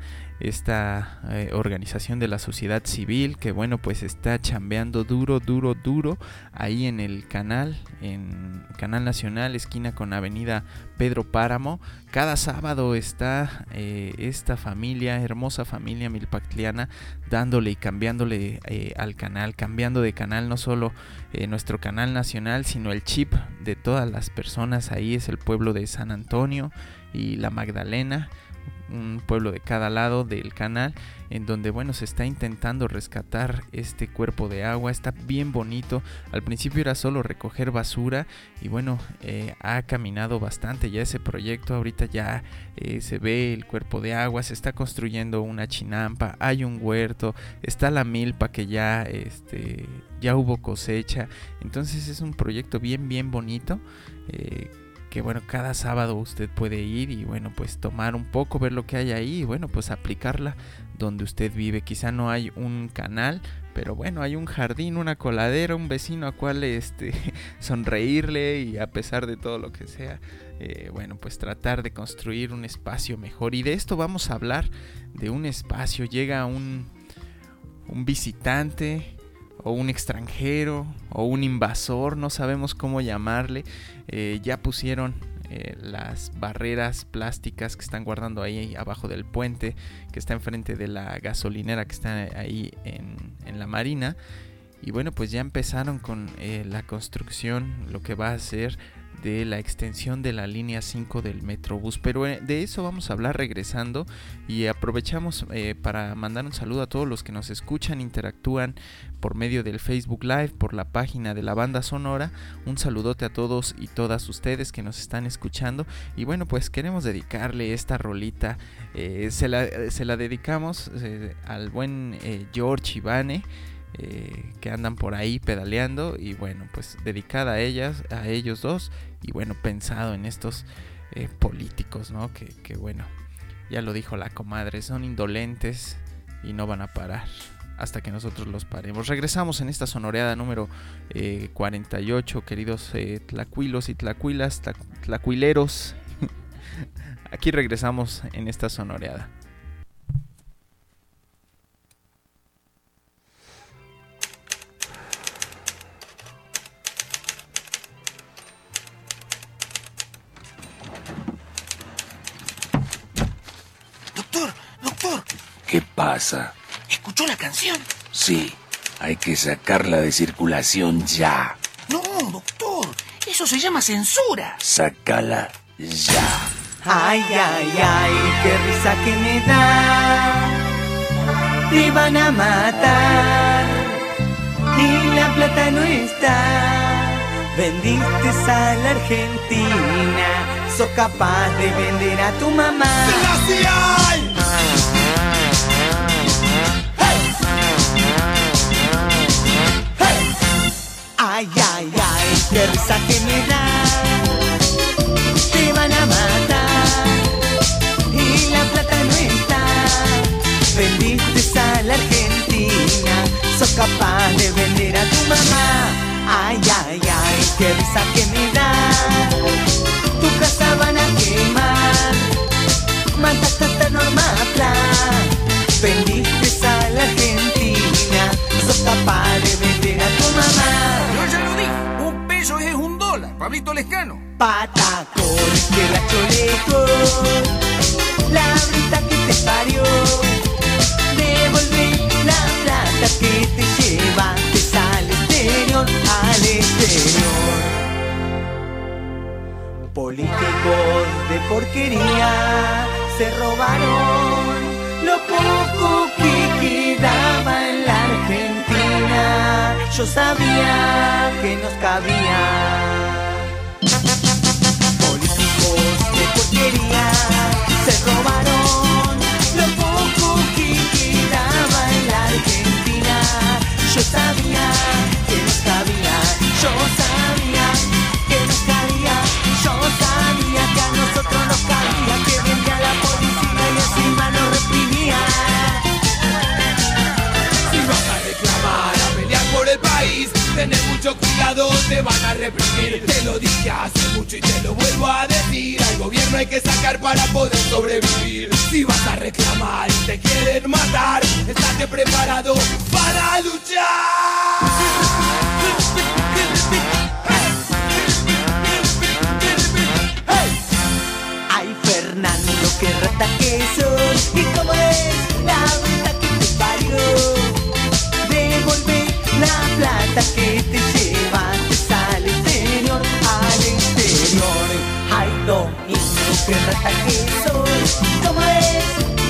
esta eh, organización de la sociedad civil que bueno pues está chambeando duro, duro, duro ahí en el canal, en Canal Nacional, esquina con Avenida Pedro Páramo. Cada sábado está eh, esta familia, hermosa familia milpactliana, dándole y cambiándole eh, al canal, cambiando de canal, no solo eh, nuestro canal nacional, sino el chip de todas las personas. Ahí es el pueblo de San Antonio y La Magdalena, un pueblo de cada lado del canal, en donde bueno se está intentando rescatar este cuerpo de agua. Está bien bonito. Al principio era solo recoger basura y bueno eh, ha caminado bastante ya ese proyecto. Ahorita ya eh, se ve el cuerpo de agua, se está construyendo una chinampa, hay un huerto, está la milpa que ya este ya hubo cosecha. Entonces es un proyecto bien bien bonito, eh, que bueno, cada sábado usted puede ir y bueno, pues tomar un poco, ver lo que hay ahí y bueno, pues aplicarla donde usted vive. Quizá no hay un canal, pero bueno, hay un jardín, una coladera, un vecino a cual este, sonreírle y a pesar de todo lo que sea, eh, bueno, pues tratar de construir un espacio mejor. Y de esto vamos a hablar, de un espacio. Llega un, un visitante, o un extranjero o un invasor, no sabemos cómo llamarle. Eh, ya pusieron eh, las barreras plásticas que están guardando ahí abajo del puente, que está enfrente de la gasolinera que está ahí en, en la Marina. Y bueno, pues ya empezaron con eh, la construcción, lo que va a ser de la extensión de la línea cinco del Metrobús, pero de eso vamos a hablar regresando, y aprovechamos eh, para mandar un saludo a todos los que nos escuchan, interactúan por medio del Facebook Live, por la página de la banda sonora. Un saludote a todos y todas ustedes que nos están escuchando, y bueno, pues queremos dedicarle esta rolita, eh, se, la, se la dedicamos eh, al buen eh, George y Vane, Eh, que andan por ahí pedaleando, y bueno, pues dedicada a ellas, a ellos dos, y bueno, pensado en estos eh, políticos, ¿no? Que, que bueno, ya lo dijo la comadre, son indolentes y no van a parar hasta que nosotros los paremos. Regresamos en esta sonoreada número eh, cuarenta y ocho, queridos eh, tlacuilos y tlacuilas, tla, tlacuileros. Aquí regresamos en esta sonoreada. ¿Qué pasa? ¿Escuchó la canción? Sí, hay que sacarla de circulación ya. No, doctor, eso se llama censura. Sácala ya. Ay, ay, ay, qué risa que me da. Te van a matar y la plata no está. Vendiste a la Argentina, sos capaz de vender a tu mamá. ¡Sebastián! Ay, ay, ay, qué risa que me da. Te van a matar y la plata no está. Vendiste a la Argentina, sos capaz de vender a tu mamá. Ay, ay, ay, qué risa que me da. Tu casa van a quemar. Mataste a Norma Plan. Vendiste a la Argentina, sos capaz de vender a tu mamá. Yo ya lo dije, un peso es un dólar, Pablito Lescano. Patacones, tierra choleco, la brita que te parió. Devolvé la plata que te llevaste al exterior, al exterior. Políticos de porquería se robaron lo poco que quedaba en la Argentina. Yo sabía que nos cabía. Políticos de porquería se robaron lo poco que quedaba en la Argentina. Yo sabía que nos cabía. Yo sabía que nos cabía. Yo sabía que a nosotros nos cabía, que venía la policía y encima nos reprimía. Si vas a reclamar, a pelear por el país, tenés mucho cuidado, te van a reprimir. Te lo dije hace mucho y te lo vuelvo a decir. Al gobierno hay que sacar para poder sobrevivir. Si vas a reclamar y te quieren matar, estate preparado para luchar. Ay, Fernando, qué rata que sos. Y cómo es la vida que te parió. Devolvé la plata que te llevaste al exterior, al exterior. Ay, Domingo, qué rata que sos. ¿Cómo es?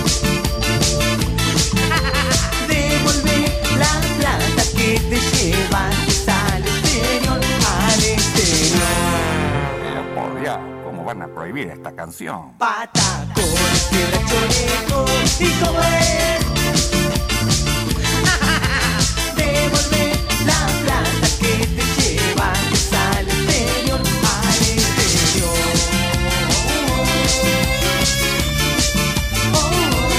Devolvé la plata que te llevaste al exterior, al exterior. Por Dios, ¿cómo van a prohibir esta canción? Patacones, tierra choleco, ¿y cómo es? Devolver la plata que te llevaste al exterior, al exterior. Oh, oh,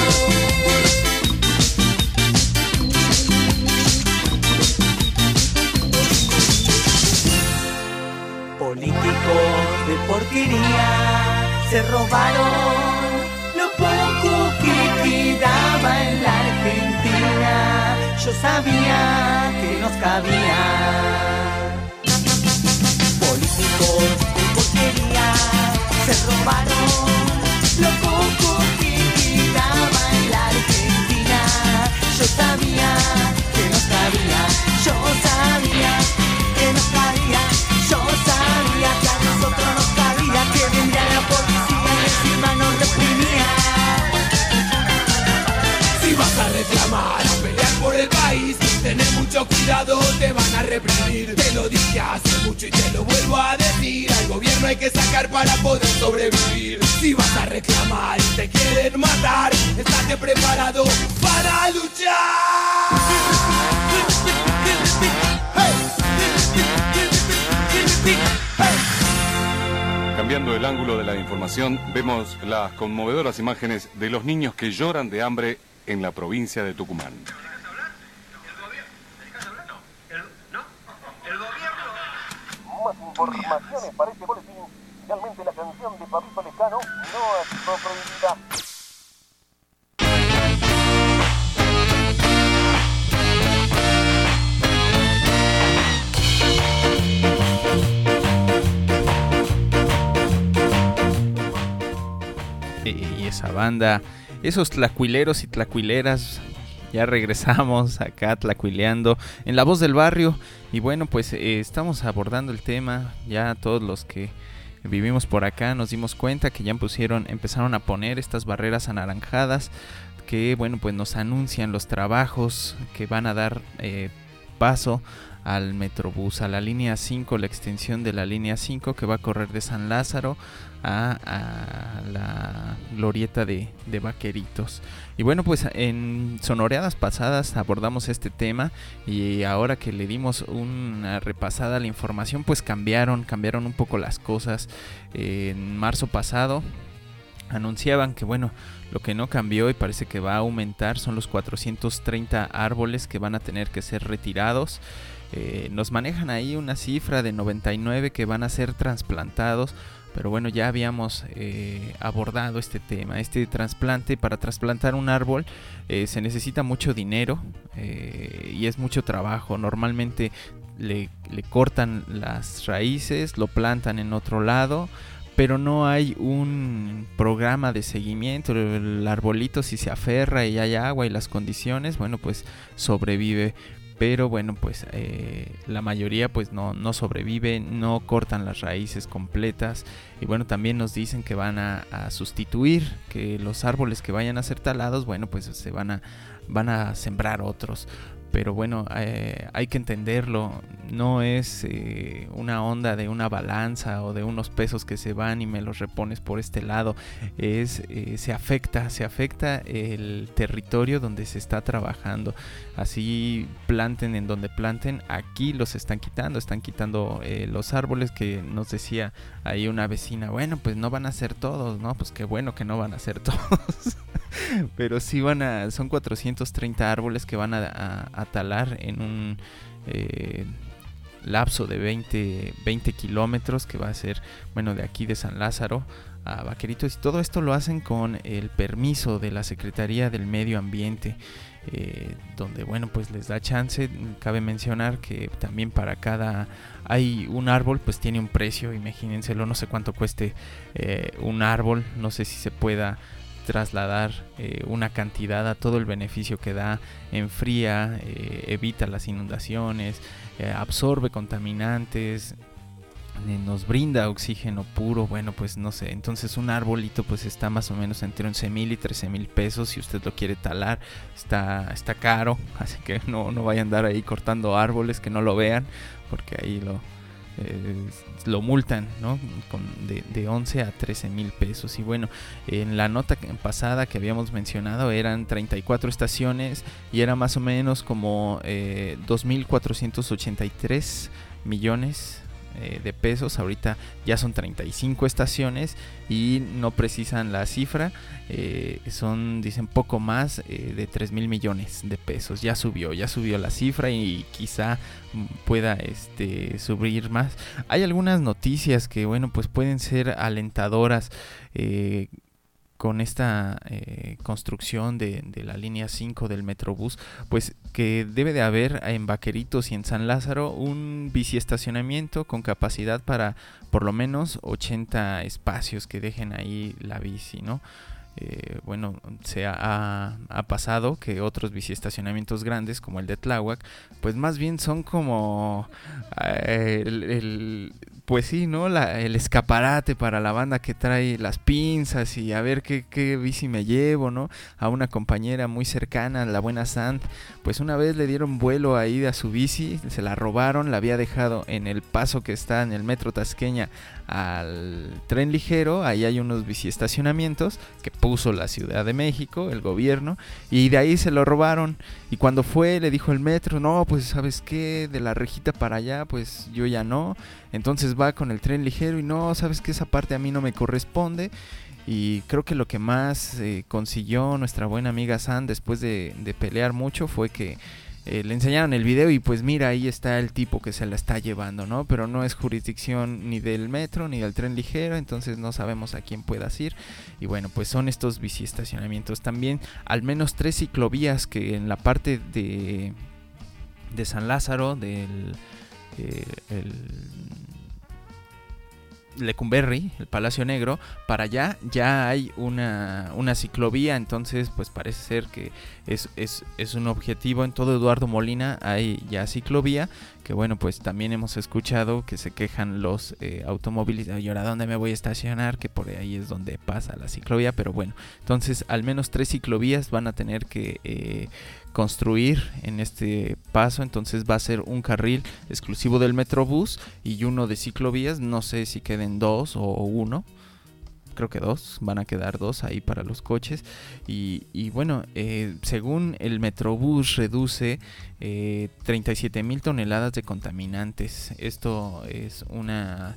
oh. Políticos de porquería se robaron lo poco que quedaba en la Argentina. yo sabía que nos cabía. Políticos de porquería se robaron lo poco que quedaba en la Argentina. Yo sabía que nos cabía, yo sabía que nos cabía, yo sabía que a nosotros nos cabía, que vendría la policía y encima nos reprimía. Si vas a reclamar, a pelear por el país, tenés mucho cuidado, te van a reprimir. Te lo dije hace mucho y te lo vuelvo a decir, al gobierno hay que sacar para poder sobrevivir. Si vas a reclamar y te quieren matar, estate preparado para luchar. Cambiando el ángulo de la información, vemos las conmovedoras imágenes de los niños que lloran de hambre en la provincia de Tucumán. Más informaciones para este boletín. Finalmente la canción de Papito Lescano no ha sido prohibida. Y esa banda, esos tlacuileros y tlacuileras, ya regresamos acá tlacuileando en La Voz del Barrio. Y bueno, pues eh, estamos abordando el tema. Ya todos los que vivimos por acá nos dimos cuenta que ya pusieron, empezaron a poner estas barreras anaranjadas que, bueno, pues nos anuncian los trabajos que van a dar eh, paso al Metrobús, a la línea cinco, la extensión de la línea cinco que va a correr de San Lázaro a, a la glorieta de, de Vaqueritos. Y bueno, pues en sonoreadas pasadas abordamos este tema, y ahora que le dimos una repasada a la información, pues cambiaron, cambiaron un poco las cosas. Eh, en marzo pasado anunciaban que, bueno, lo que no cambió y parece que va a aumentar son los cuatrocientos treinta árboles que van a tener que ser retirados. Eh, nos manejan ahí una cifra de noventa y nueve que van a ser trasplantados, pero bueno, ya habíamos eh, abordado este tema, este trasplante. Para trasplantar un árbol eh, se necesita mucho dinero eh, y es mucho trabajo. Normalmente le, le cortan las raíces, lo plantan en otro lado, pero no hay un programa de seguimiento. El arbolito, si se aferra y hay agua y las condiciones, bueno, pues sobrevive. Pero bueno, pues eh, la mayoría pues no, no sobrevive, no cortan las raíces completas. Y bueno, también nos dicen que van a, a sustituir, que los árboles que vayan a ser talados, bueno, pues se van a, van a sembrar otros. Pero bueno, eh, hay que entenderlo, no es eh, una onda de una balanza o de unos pesos que se van y me los repones por este lado. Es eh, se afecta, se afecta el territorio donde se está trabajando. Así planten en donde planten, aquí los están quitando, están quitando eh, los árboles, que nos decía ahí una vecina, bueno, pues no van a ser todos, ¿no? Pues qué bueno que no van a ser todos. Pero sí van a, son cuatrocientos treinta árboles que van a, a, a talar en un eh, lapso de veinte, veinte kilómetros, que va a ser, bueno, de aquí de San Lázaro a Vaqueritos. Y todo esto lo hacen con el permiso de la Secretaría del Medio Ambiente, eh, donde, bueno, pues les da chance. Cabe mencionar que también para cada hay un árbol, pues tiene un precio, imagínenselo, no sé cuánto cueste eh, un árbol, no sé si se pueda trasladar eh, una cantidad a todo el beneficio que da. Enfría, eh, evita las inundaciones, eh, absorbe contaminantes, eh, nos brinda oxígeno puro. Bueno, pues no sé, entonces un arbolito pues está más o menos entre once mil y trece mil pesos. Si usted lo quiere talar, está, está caro, así que no, no vaya a andar ahí cortando árboles que no lo vean, porque ahí lo Eh, lo multan, ¿no? Con de, de once a trece mil pesos. Y bueno, en la nota pasada que habíamos mencionado eran treinta y cuatro estaciones y era más o menos como eh, dos mil cuatrocientos ochenta y tres millones eh, de pesos. Ahorita ya son treinta y cinco estaciones y no precisan la cifra, eh, son, dicen, poco más eh, de tres mil millones de pesos. Ya subió, ya subió la cifra y quizá pueda este subir más. Hay algunas noticias que, bueno, pues pueden ser alentadoras, eh, con esta eh, construcción de, de la línea cinco del Metrobús, pues que debe de haber en Vaqueritos y en San Lázaro un biciestacionamiento con capacidad para por lo menos ochenta espacios que dejen ahí la bici, ¿no? Eh, bueno, se ha, ha pasado que otros biciestacionamientos grandes como el de Tláhuac, pues más bien son como eh, el, el pues sí, ¿no? La, el escaparate para la banda que trae las pinzas y a ver qué, qué bici me llevo, ¿no? A una compañera muy cercana, la buena Sant, pues una vez le dieron vuelo ahí a su bici, se la robaron, la había dejado en el paso que está en el metro Tasqueña al tren ligero, ahí hay unos biciestacionamientos que puso la Ciudad de México, el gobierno, y de ahí se lo robaron, y cuando fue le dijo el metro, no, pues ¿sabes qué? De la Rejita para allá, pues yo ya no, entonces va con el tren ligero y no, ¿sabes qué? Esa parte a mí no me corresponde. Y creo que lo que más eh, consiguió nuestra buena amiga San después de, de pelear mucho fue que eh, le enseñaron el video y pues mira, ahí está el tipo que se la está llevando, ¿no? Pero no es jurisdicción ni del metro ni del tren ligero, entonces no sabemos a quién puedas ir. Y bueno, pues son estos biciestacionamientos. También al menos tres ciclovías que en la parte de, de San Lázaro, del eh, el Lecumberri, el Palacio Negro, para allá ya hay una, una ciclovía, entonces pues parece ser que es, es, es un objetivo. En todo Eduardo Molina hay ya ciclovía, que bueno, pues también hemos escuchado que se quejan los eh, automovilistas, ¿y ahora dónde me voy a estacionar? Que por ahí es donde pasa la ciclovía, pero bueno, entonces al menos tres ciclovías van a tener que eh, construir en este paso, entonces va a ser un carril exclusivo del Metrobús y uno de ciclovías, no sé si queden dos o uno, creo que dos, van a quedar dos ahí para los coches. Y, y bueno, eh, según el Metrobús reduce eh, treinta y siete mil toneladas de contaminantes. Esto es una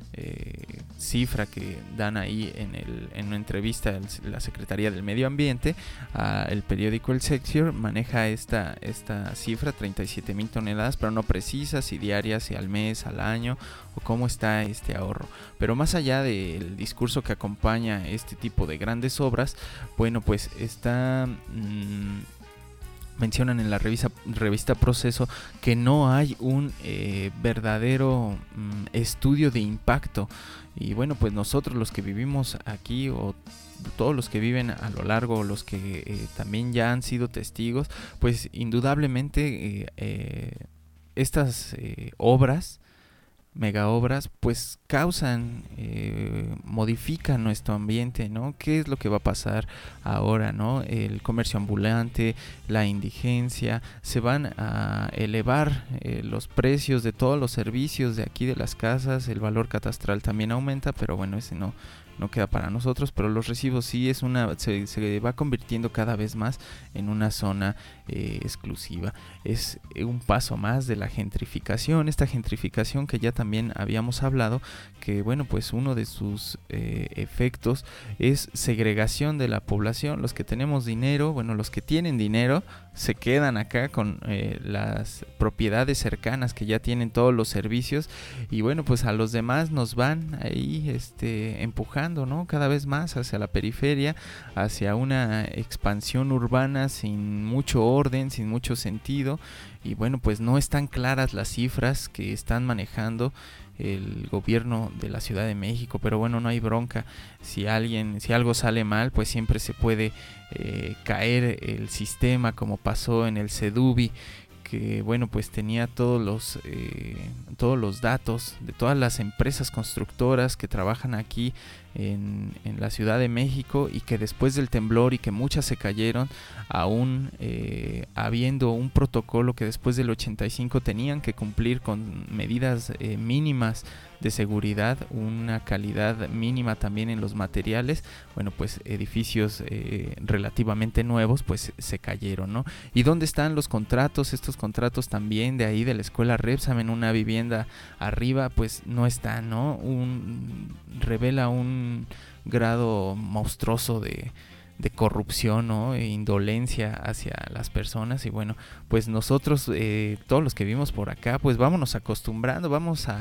eh, cifra que dan ahí en, el, en una entrevista de la Secretaría del Medio Ambiente. Uh, el periódico El Excelsior maneja esta, esta cifra, treinta y siete mil toneladas, pero no precisa si diarias, si al mes, al año, o cómo está este ahorro. Pero más allá del discurso que acompaña este tipo de grandes obras, bueno, pues está... Mmm, mencionan en la revista, revista Proceso que no hay un eh, verdadero mm, estudio de impacto. Y bueno, pues nosotros los que vivimos aquí, o todos los que viven a lo largo, los que eh, también ya han sido testigos, pues indudablemente eh, eh, estas eh, obras, mega obras, pues causan, eh, modifican nuestro ambiente, ¿no? ¿Qué es lo que va a pasar ahora, no? El comercio ambulante, la indigencia, se van a elevar eh, los precios de todos los servicios de aquí de las casas, el valor catastral también aumenta, pero bueno, ese no no queda para nosotros, pero los recibos sí es una, se, se va convirtiendo cada vez más en una zona eh, exclusiva. Es un paso más de la gentrificación, esta gentrificación que ya también habíamos hablado, que bueno, pues uno de sus eh, efectos es segregación de la población. Los que tenemos dinero, bueno, los que tienen dinero se quedan acá con eh, las propiedades cercanas que ya tienen todos los servicios, y bueno, pues a los demás nos van ahí este empujando, ¿no? Cada vez más hacia la periferia, hacia una expansión urbana sin mucho orden, sin mucho sentido. Y bueno, pues no están claras las cifras que están manejando el gobierno de la Ciudad de México, pero bueno, no hay bronca. Si alguien, si algo sale mal, pues siempre se puede eh, caer el sistema, como pasó en el Sedubi, que bueno, pues tenía todos los eh, todos los datos de todas las empresas constructoras que trabajan aquí en, en la Ciudad de México, y que después del temblor, y que muchas se cayeron, aún eh, habiendo un protocolo que después del ochenta y cinco tenían que cumplir con medidas eh, mínimas de seguridad, una calidad mínima también en los materiales. Bueno, pues edificios eh, relativamente nuevos pues se cayeron, ¿no? ¿Y dónde están los contratos? Estos contratos también de ahí de la escuela Repsam en una vivienda arriba, pues no están, ¿no? Un, revela un grado monstruoso de de corrupción, ¿no? E indolencia hacia las personas. Y bueno, pues nosotros, eh, todos los que vivimos por acá, pues vámonos acostumbrando, vamos a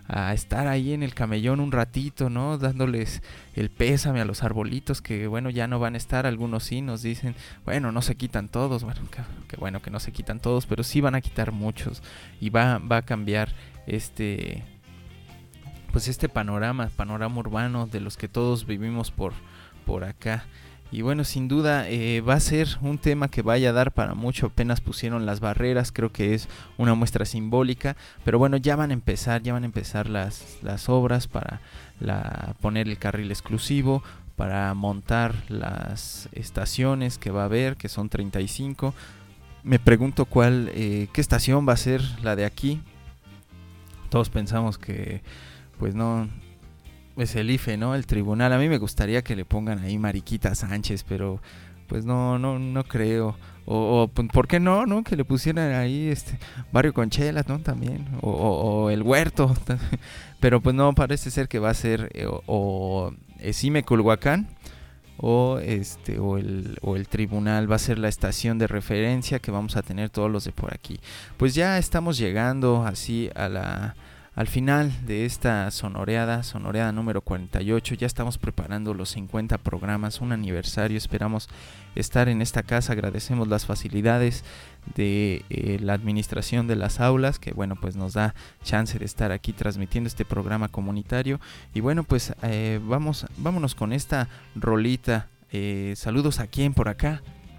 a estar ahí en el camellón un ratito, ¿no? Dándoles el pésame a los arbolitos que, bueno, ya no van a estar. Algunos sí nos dicen, bueno, no se quitan todos, bueno, que, que bueno que no se quitan todos, pero sí van a quitar muchos y va, va a cambiar este, pues este panorama, panorama urbano de los que todos vivimos por, por acá. Y bueno, sin duda eh, va a ser un tema que vaya a dar para mucho. Apenas pusieron las barreras, creo que es una muestra simbólica, pero bueno, ya van a empezar, ya van a empezar las, las obras para la, poner el carril exclusivo, para montar las estaciones que va a haber, que son treinta y cinco. Me pregunto cuál, eh, qué estación va a ser la de aquí. Todos pensamos que, pues no... es el I F E, ¿no? El tribunal. A mí me gustaría que le pongan ahí Mariquita Sánchez, pero pues no, no, no creo. O, o ¿por qué no, no? Que le pusieran ahí este Barrio Conchelas, ¿no? También. O, o, o el Huerto. Pero pues no, parece ser que va a ser eh, o, o Esime Culhuacán o este o el o el tribunal va a ser la estación de referencia que vamos a tener todos los de por aquí. Pues ya estamos llegando así a la Al final de esta sonoreada, sonoreada número cuarenta y ocho, ya estamos preparando los cincuenta programas, un aniversario, esperamos estar en esta casa, agradecemos las facilidades de eh, la administración de las aulas, que bueno, pues nos da chance de estar aquí transmitiendo este programa comunitario, y bueno, pues eh, vamos, vámonos con esta rolita, eh, saludos a quién por acá.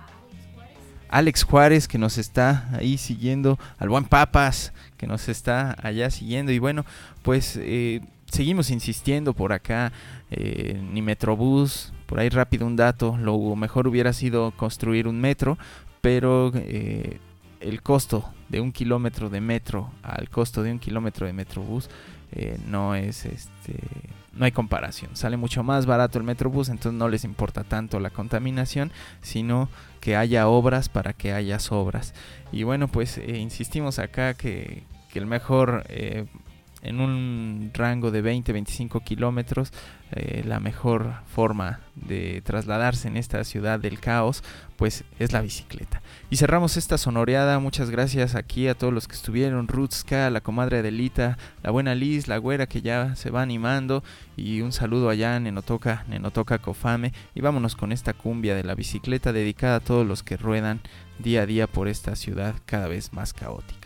Alex Juárez, que nos está ahí siguiendo, al buen Papas, que nos está allá siguiendo, y bueno, pues eh, seguimos insistiendo por acá, eh, ni Metrobús, por ahí rápido un dato, lo mejor hubiera sido construir un metro, pero eh, el costo de un kilómetro de metro al costo de un kilómetro de Metrobús eh, no es este... no hay comparación, sale mucho más barato el Metrobús, entonces no les importa tanto la contaminación, sino que haya obras para que haya sobras. Y bueno, pues eh, insistimos acá que, que el mejor, eh, en un rango de veinte a veinticinco kilómetros, eh, la mejor forma de trasladarse en esta ciudad del caos, pues es la bicicleta. Y cerramos esta sonoreada, muchas gracias aquí a todos los que estuvieron, Rutska, la comadre Adelita, la buena Liz, la güera que ya se va animando, y un saludo allá, Nenotoca, Nenotoca Cofame, y vámonos con esta cumbia de la bicicleta dedicada a todos los que ruedan día a día por esta ciudad cada vez más caótica.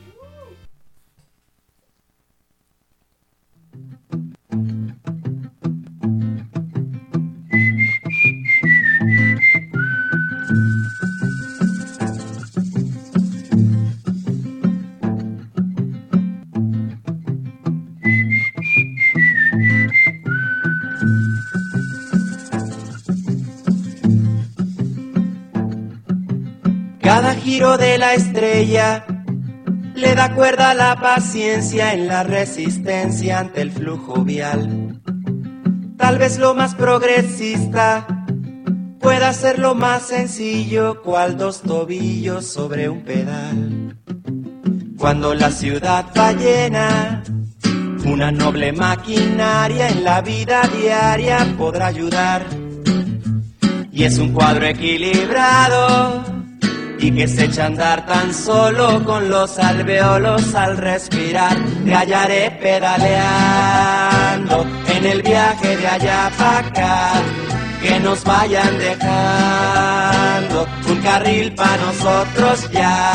Cada giro de la estrella le da cuerda a la paciencia en la resistencia ante el flujo vial. Tal vez lo más progresista pueda ser lo más sencillo, cual dos tobillos sobre un pedal. Cuando la ciudad va llena, una noble maquinaria en la vida diaria podrá ayudar. Y es un cuadro equilibrado y que se echa a andar tan solo con los alveolos al respirar. Te hallaré pedaleando en el viaje de allá para acá, que nos vayan dejando un carril para nosotros ya.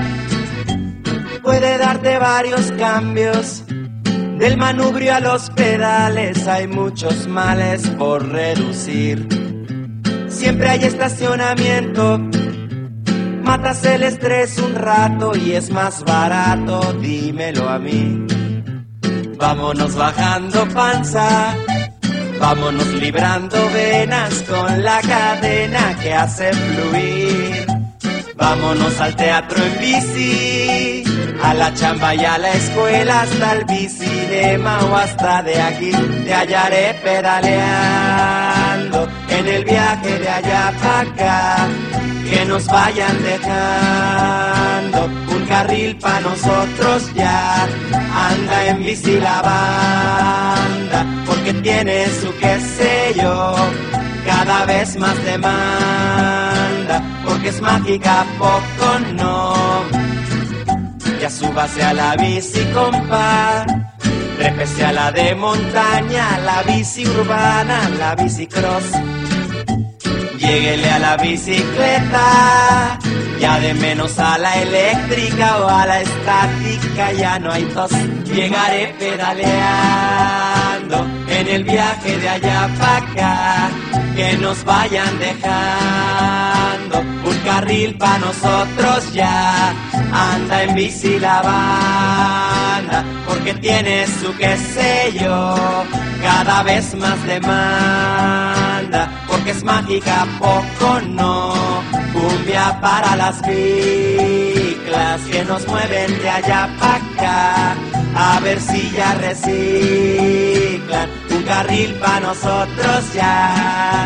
Puede darte varios cambios, del manubrio a los pedales hay muchos males por reducir. Siempre hay estacionamiento, matas el estrés un rato y es más barato, dímelo a mí. Vámonos bajando panza, vámonos librando venas con la cadena que hace fluir. Vámonos al teatro en bici, a la chamba y a la escuela, hasta el bicinema o hasta de aquí. Te hallaré pedaleando en el viaje de allá para acá, que nos vayan dejando un carril pa' nosotros ya. Anda en bici la banda, porque tiene su qué sé yo, cada vez más demanda, porque es mágica, poco no. Ya súbase a la bici, compa, trepe especial la de montaña, la bici urbana, la bicicross. Lléguele a la bicicleta, ya de menos a la eléctrica o a la estática, ya no hay tos. Llegaré pedaleando en el viaje de allá para acá, que nos vayan dejando un carril pa' nosotros ya. Anda en bici la banda, porque tiene su qué sé yo, cada vez más demanda, porque es mágica, poco no. Cumbia para las biclas que nos mueven de allá para acá, a ver si ya reciclan un carril pa' nosotros ya.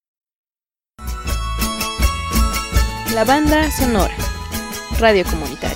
La banda sonora, radio comunitaria.